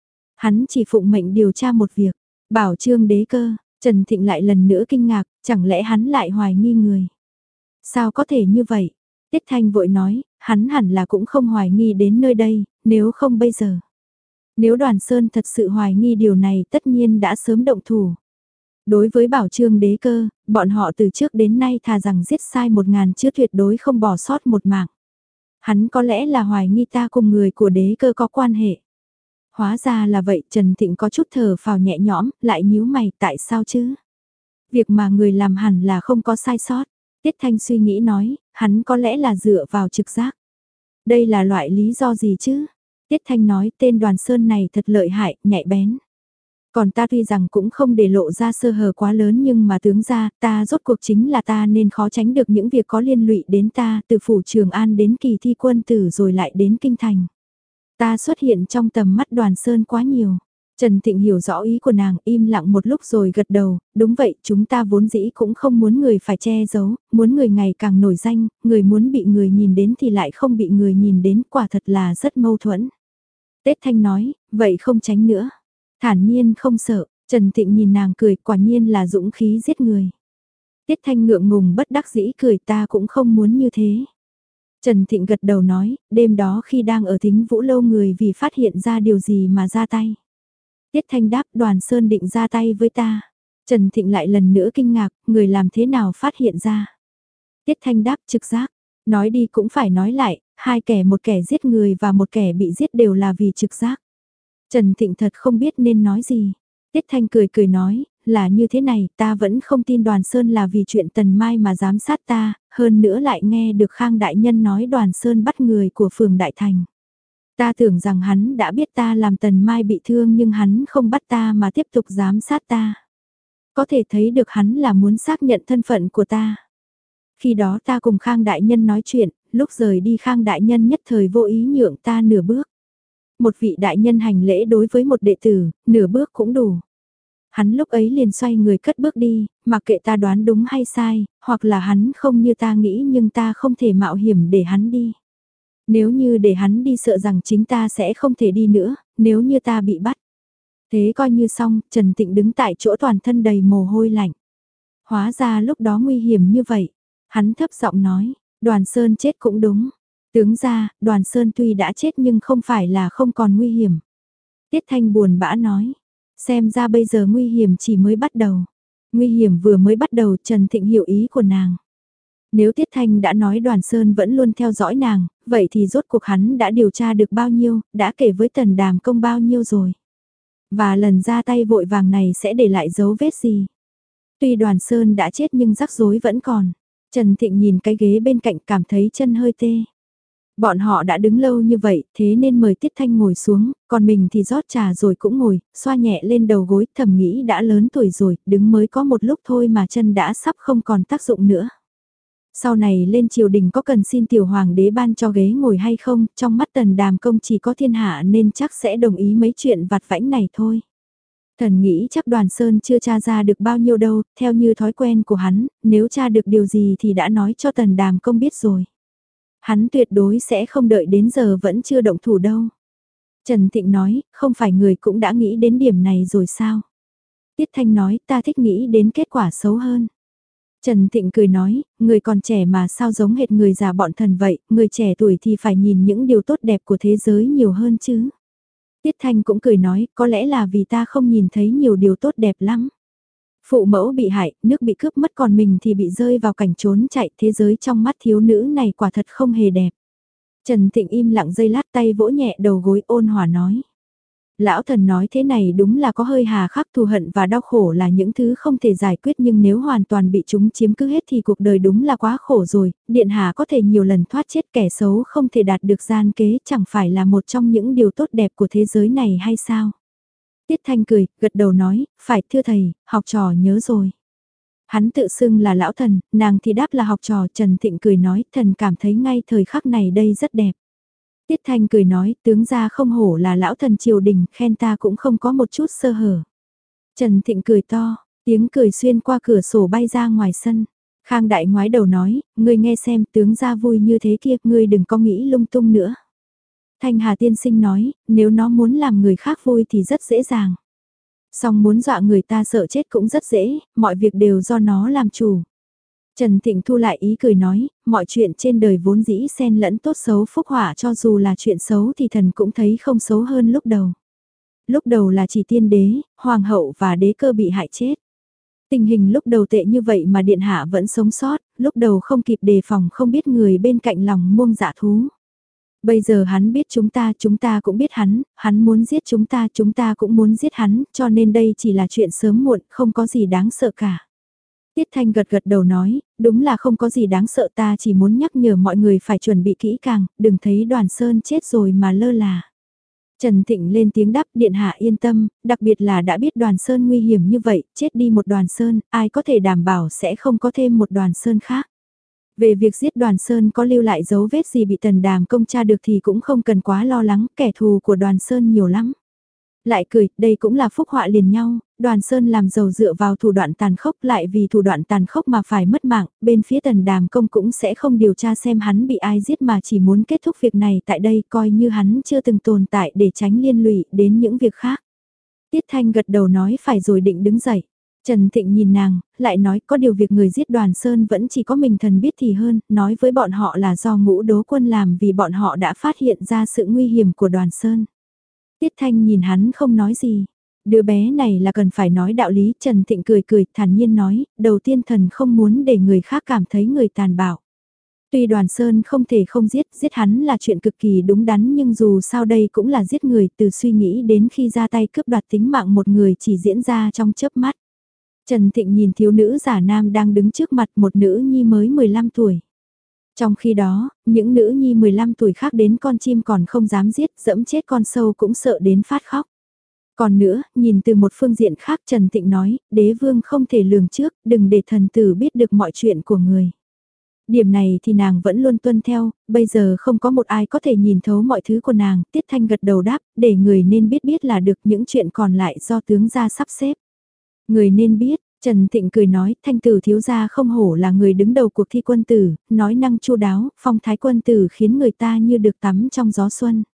Hắn chỉ phụng mệnh điều tra một việc, bảo Trương Đế Cơ. Trần Thịnh lại lần nữa kinh ngạc, chẳng lẽ hắn lại hoài nghi người. Sao có thể như vậy? Tiết Thanh vội nói, hắn hẳn là cũng không hoài nghi đến nơi đây, nếu không bây giờ. Nếu Đoàn Sơn thật sự hoài nghi điều này tất nhiên đã sớm động thủ. Đối với Bảo Trương Đế Cơ, bọn họ từ trước đến nay thà rằng giết sai một ngàn chứ tuyệt đối không bỏ sót một mạng. Hắn có lẽ là hoài nghi ta cùng người của Đế Cơ có quan hệ. Hóa ra là vậy, Trần Thịnh có chút thở phào nhẹ nhõm, lại nhíu mày, tại sao chứ? Việc mà người làm hẳn là không có sai sót. Tiết Thanh suy nghĩ nói, hắn có lẽ là dựa vào trực giác. Đây là loại lý do gì chứ? Tiết Thanh nói, tên Đoàn Sơn này thật lợi hại, nhạy bén. Còn ta tuy rằng cũng không để lộ ra sơ hở quá lớn, nhưng mà tướng ra, ta rốt cuộc chính là ta nên khó tránh được những việc có liên lụy đến ta, từ phủ Trường An đến kỳ thi quân tử rồi lại đến kinh thành. Ta xuất hiện trong tầm mắt Đoàn Sơn quá nhiều. Trần Thịnh hiểu rõ ý của nàng, im lặng một lúc rồi gật đầu, đúng vậy, chúng ta vốn dĩ cũng không muốn người phải che giấu, muốn người ngày càng nổi danh, người muốn bị người nhìn đến thì lại không bị người nhìn đến, quả thật là rất mâu thuẫn. Tết Thanh nói, vậy không tránh nữa. Thản nhiên không sợ, Trần Thịnh nhìn nàng cười, quả nhiên là dũng khí giết người. Tiết Thanh ngượng ngùng bất đắc dĩ cười, ta cũng không muốn như thế. Trần Thịnh gật đầu nói, đêm đó khi đang ở Thính Vũ Lâu người vì phát hiện ra điều gì mà ra tay. Tiết Thanh đáp Đoàn Sơn định ra tay với ta. Trần Thịnh lại lần nữa kinh ngạc, người làm thế nào phát hiện ra. Tiết Thanh đáp trực giác, nói đi cũng phải nói lại, hai kẻ một kẻ giết người và một kẻ bị giết đều là vì trực giác. Trần Thịnh thật không biết nên nói gì. Tiết Thanh cười cười nói, là như thế này, ta vẫn không tin Đoàn Sơn là vì chuyện Tần Mai mà giám sát ta, hơn nữa lại nghe được Khang Đại Nhân nói Đoàn Sơn bắt người của phường Đại Thành. Ta tưởng rằng hắn đã biết ta làm Tần Mai bị thương nhưng hắn không bắt ta mà tiếp tục giám sát ta. Có thể thấy được hắn là muốn xác nhận thân phận của ta. Khi đó ta cùng Khang Đại Nhân nói chuyện, lúc rời đi Khang Đại Nhân nhất thời vô ý nhượng ta nửa bước. Một vị đại nhân hành lễ đối với một đệ tử, nửa bước cũng đủ. Hắn lúc ấy liền xoay người cất bước đi, mặc kệ ta đoán đúng hay sai, hoặc là hắn không như ta nghĩ nhưng ta không thể mạo hiểm để hắn đi. Nếu như để hắn đi sợ rằng chính ta sẽ không thể đi nữa, nếu như ta bị bắt. Thế coi như xong, Trần Tịnh đứng tại chỗ toàn thân đầy mồ hôi lạnh. Hóa ra lúc đó nguy hiểm như vậy. Hắn thấp giọng nói, Đoàn Sơn chết cũng đúng. Tướng ra, Đoàn Sơn tuy đã chết nhưng không phải là không còn nguy hiểm. Tiết Thanh buồn bã nói, xem ra bây giờ nguy hiểm chỉ mới bắt đầu. Nguy hiểm vừa mới bắt đầu, Trần Thịnh hiểu ý của nàng. Nếu Tiết Thanh đã nói Đoàn Sơn vẫn luôn theo dõi nàng, vậy thì rốt cuộc hắn đã điều tra được bao nhiêu, đã kể với Tần Đàm Công bao nhiêu rồi. Và lần ra tay vội vàng này sẽ để lại dấu vết gì. Tuy Đoàn Sơn đã chết nhưng rắc rối vẫn còn. Trần Thịnh nhìn cái ghế bên cạnh cảm thấy chân hơi tê. Bọn họ đã đứng lâu như vậy, thế nên mời Tiết Thanh ngồi xuống, còn mình thì rót trà rồi cũng ngồi, xoa nhẹ lên đầu gối, thầm nghĩ đã lớn tuổi rồi, đứng mới có một lúc thôi mà chân đã sắp không còn tác dụng nữa. Sau này lên triều đình có cần xin tiểu hoàng đế ban cho ghế ngồi hay không, trong mắt Tần Đàm Công chỉ có thiên hạ nên chắc sẽ đồng ý mấy chuyện vặt vãnh này thôi. Thần nghĩ chắc Đoàn Sơn chưa tra ra được bao nhiêu đâu, theo như thói quen của hắn, nếu tra được điều gì thì đã nói cho Tần Đàm Công biết rồi. Hắn tuyệt đối sẽ không đợi đến giờ vẫn chưa động thủ đâu. Trần Thịnh nói, không phải người cũng đã nghĩ đến điểm này rồi sao? Tiết Thanh nói, ta thích nghĩ đến kết quả xấu hơn. Trần Thịnh cười nói, người còn trẻ mà sao giống hệt người già bọn thần vậy, người trẻ tuổi thì phải nhìn những điều tốt đẹp của thế giới nhiều hơn chứ. Tiết Thanh cũng cười nói, có lẽ là vì ta không nhìn thấy nhiều điều tốt đẹp lắm. Phụ mẫu bị hại, nước bị cướp mất còn mình thì bị rơi vào cảnh trốn chạy, thế giới trong mắt thiếu nữ này quả thật không hề đẹp. Trần Thịnh im lặng giây lát, tay vỗ nhẹ đầu gối ôn hòa nói. Lão thần nói thế này đúng là có hơi hà khắc, thù hận và đau khổ là những thứ không thể giải quyết nhưng nếu hoàn toàn bị chúng chiếm cứ hết thì cuộc đời đúng là quá khổ rồi, điện hạ có thể nhiều lần thoát chết, kẻ xấu không thể đạt được gian kế, chẳng phải là một trong những điều tốt đẹp của thế giới này hay sao? Tiết Thanh cười, gật đầu nói, phải thưa thầy, học trò nhớ rồi. Hắn tự xưng là lão thần, nàng thì đáp là học trò. Trần Thịnh cười nói, thần cảm thấy ngay thời khắc này đây rất đẹp. Tiết Thanh cười nói, tướng gia không hổ là lão thần triều đình, khen ta cũng không có một chút sơ hở. Trần Thịnh cười to, tiếng cười xuyên qua cửa sổ bay ra ngoài sân. Khang Đại ngoái đầu nói, ngươi nghe xem tướng gia vui như thế kia, ngươi đừng có nghĩ lung tung nữa. Thanh Hà tiên sinh nói, nếu nó muốn làm người khác vui thì rất dễ dàng. Song muốn dọa người ta sợ chết cũng rất dễ, mọi việc đều do nó làm chủ. Trần Thịnh thu lại ý cười nói, mọi chuyện trên đời vốn dĩ xen lẫn tốt xấu phúc họa, cho dù là chuyện xấu thì thần cũng thấy không xấu hơn lúc đầu. Lúc đầu là chỉ tiên đế, hoàng hậu và đế cơ bị hại chết. Tình hình lúc đầu tệ như vậy mà điện hạ vẫn sống sót, lúc đầu không kịp đề phòng không biết người bên cạnh lòng muông dạ thú. Bây giờ hắn biết chúng ta, chúng ta cũng biết hắn, hắn muốn giết chúng ta, chúng ta cũng muốn giết hắn, cho nên đây chỉ là chuyện sớm muộn, không có gì đáng sợ cả. Tiết Thanh gật gật đầu nói, đúng là không có gì đáng sợ, ta chỉ muốn nhắc nhở mọi người phải chuẩn bị kỹ càng, đừng thấy Đoàn Sơn chết rồi mà lơ là. Trần Thịnh lên tiếng đáp, điện hạ yên tâm, đặc biệt là đã biết Đoàn Sơn nguy hiểm như vậy, chết đi một Đoàn Sơn, ai có thể đảm bảo sẽ không có thêm một Đoàn Sơn khác. Về việc giết Đoàn Sơn có lưu lại dấu vết gì bị Tần Đàm Công tra được thì cũng không cần quá lo lắng, kẻ thù của Đoàn Sơn nhiều lắm. Lại cười, đây cũng là phúc họa liền nhau, Đoàn Sơn làm giàu dựa vào thủ đoạn tàn khốc, lại vì thủ đoạn tàn khốc mà phải mất mạng, bên phía Tần Đàm Công cũng sẽ không điều tra xem hắn bị ai giết mà chỉ muốn kết thúc việc này tại đây, coi như hắn chưa từng tồn tại để tránh liên lụy đến những việc khác. Tiết Thanh gật đầu nói phải rồi định đứng dậy. Trần Thịnh nhìn nàng, lại nói có điều việc người giết Đoàn Sơn vẫn chỉ có mình thần biết thì hơn, nói với bọn họ là do Ngũ Đố Quân làm vì bọn họ đã phát hiện ra sự nguy hiểm của Đoàn Sơn. Tiết Thanh nhìn hắn không nói gì. Đứa bé này là cần phải nói đạo lý, Trần Thịnh cười cười, thản nhiên nói, đầu tiên thần không muốn để người khác cảm thấy người tàn bạo. Tuy Đoàn Sơn không thể không giết, giết hắn là chuyện cực kỳ đúng đắn nhưng dù sao đây cũng là giết người, từ suy nghĩ đến khi ra tay cướp đoạt tính mạng một người chỉ diễn ra trong chớp mắt. Trần Thịnh nhìn thiếu nữ giả nam đang đứng trước mặt, một nữ nhi mới mười lăm tuổi. Trong khi đó, những nữ nhi mười lăm tuổi khác đến con chim còn không dám giết, dẫm chết con sâu cũng sợ đến phát khóc. Còn nữa, nhìn từ một phương diện khác Trần Thịnh nói, đế vương không thể lường trước, đừng để thần tử biết được mọi chuyện của người. Điểm này thì nàng vẫn luôn tuân theo, bây giờ không có một ai có thể nhìn thấu mọi thứ của nàng, Tiết Thanh gật đầu đáp, để người nên biết biết là được, những chuyện còn lại do tướng gia sắp xếp. Người nên biết, Trần Thịnh cười nói, Thanh tử thiếu gia không hổ là người đứng đầu cuộc thi quân tử, nói năng chu đáo, phong thái quân tử khiến người ta như được tắm trong gió xuân.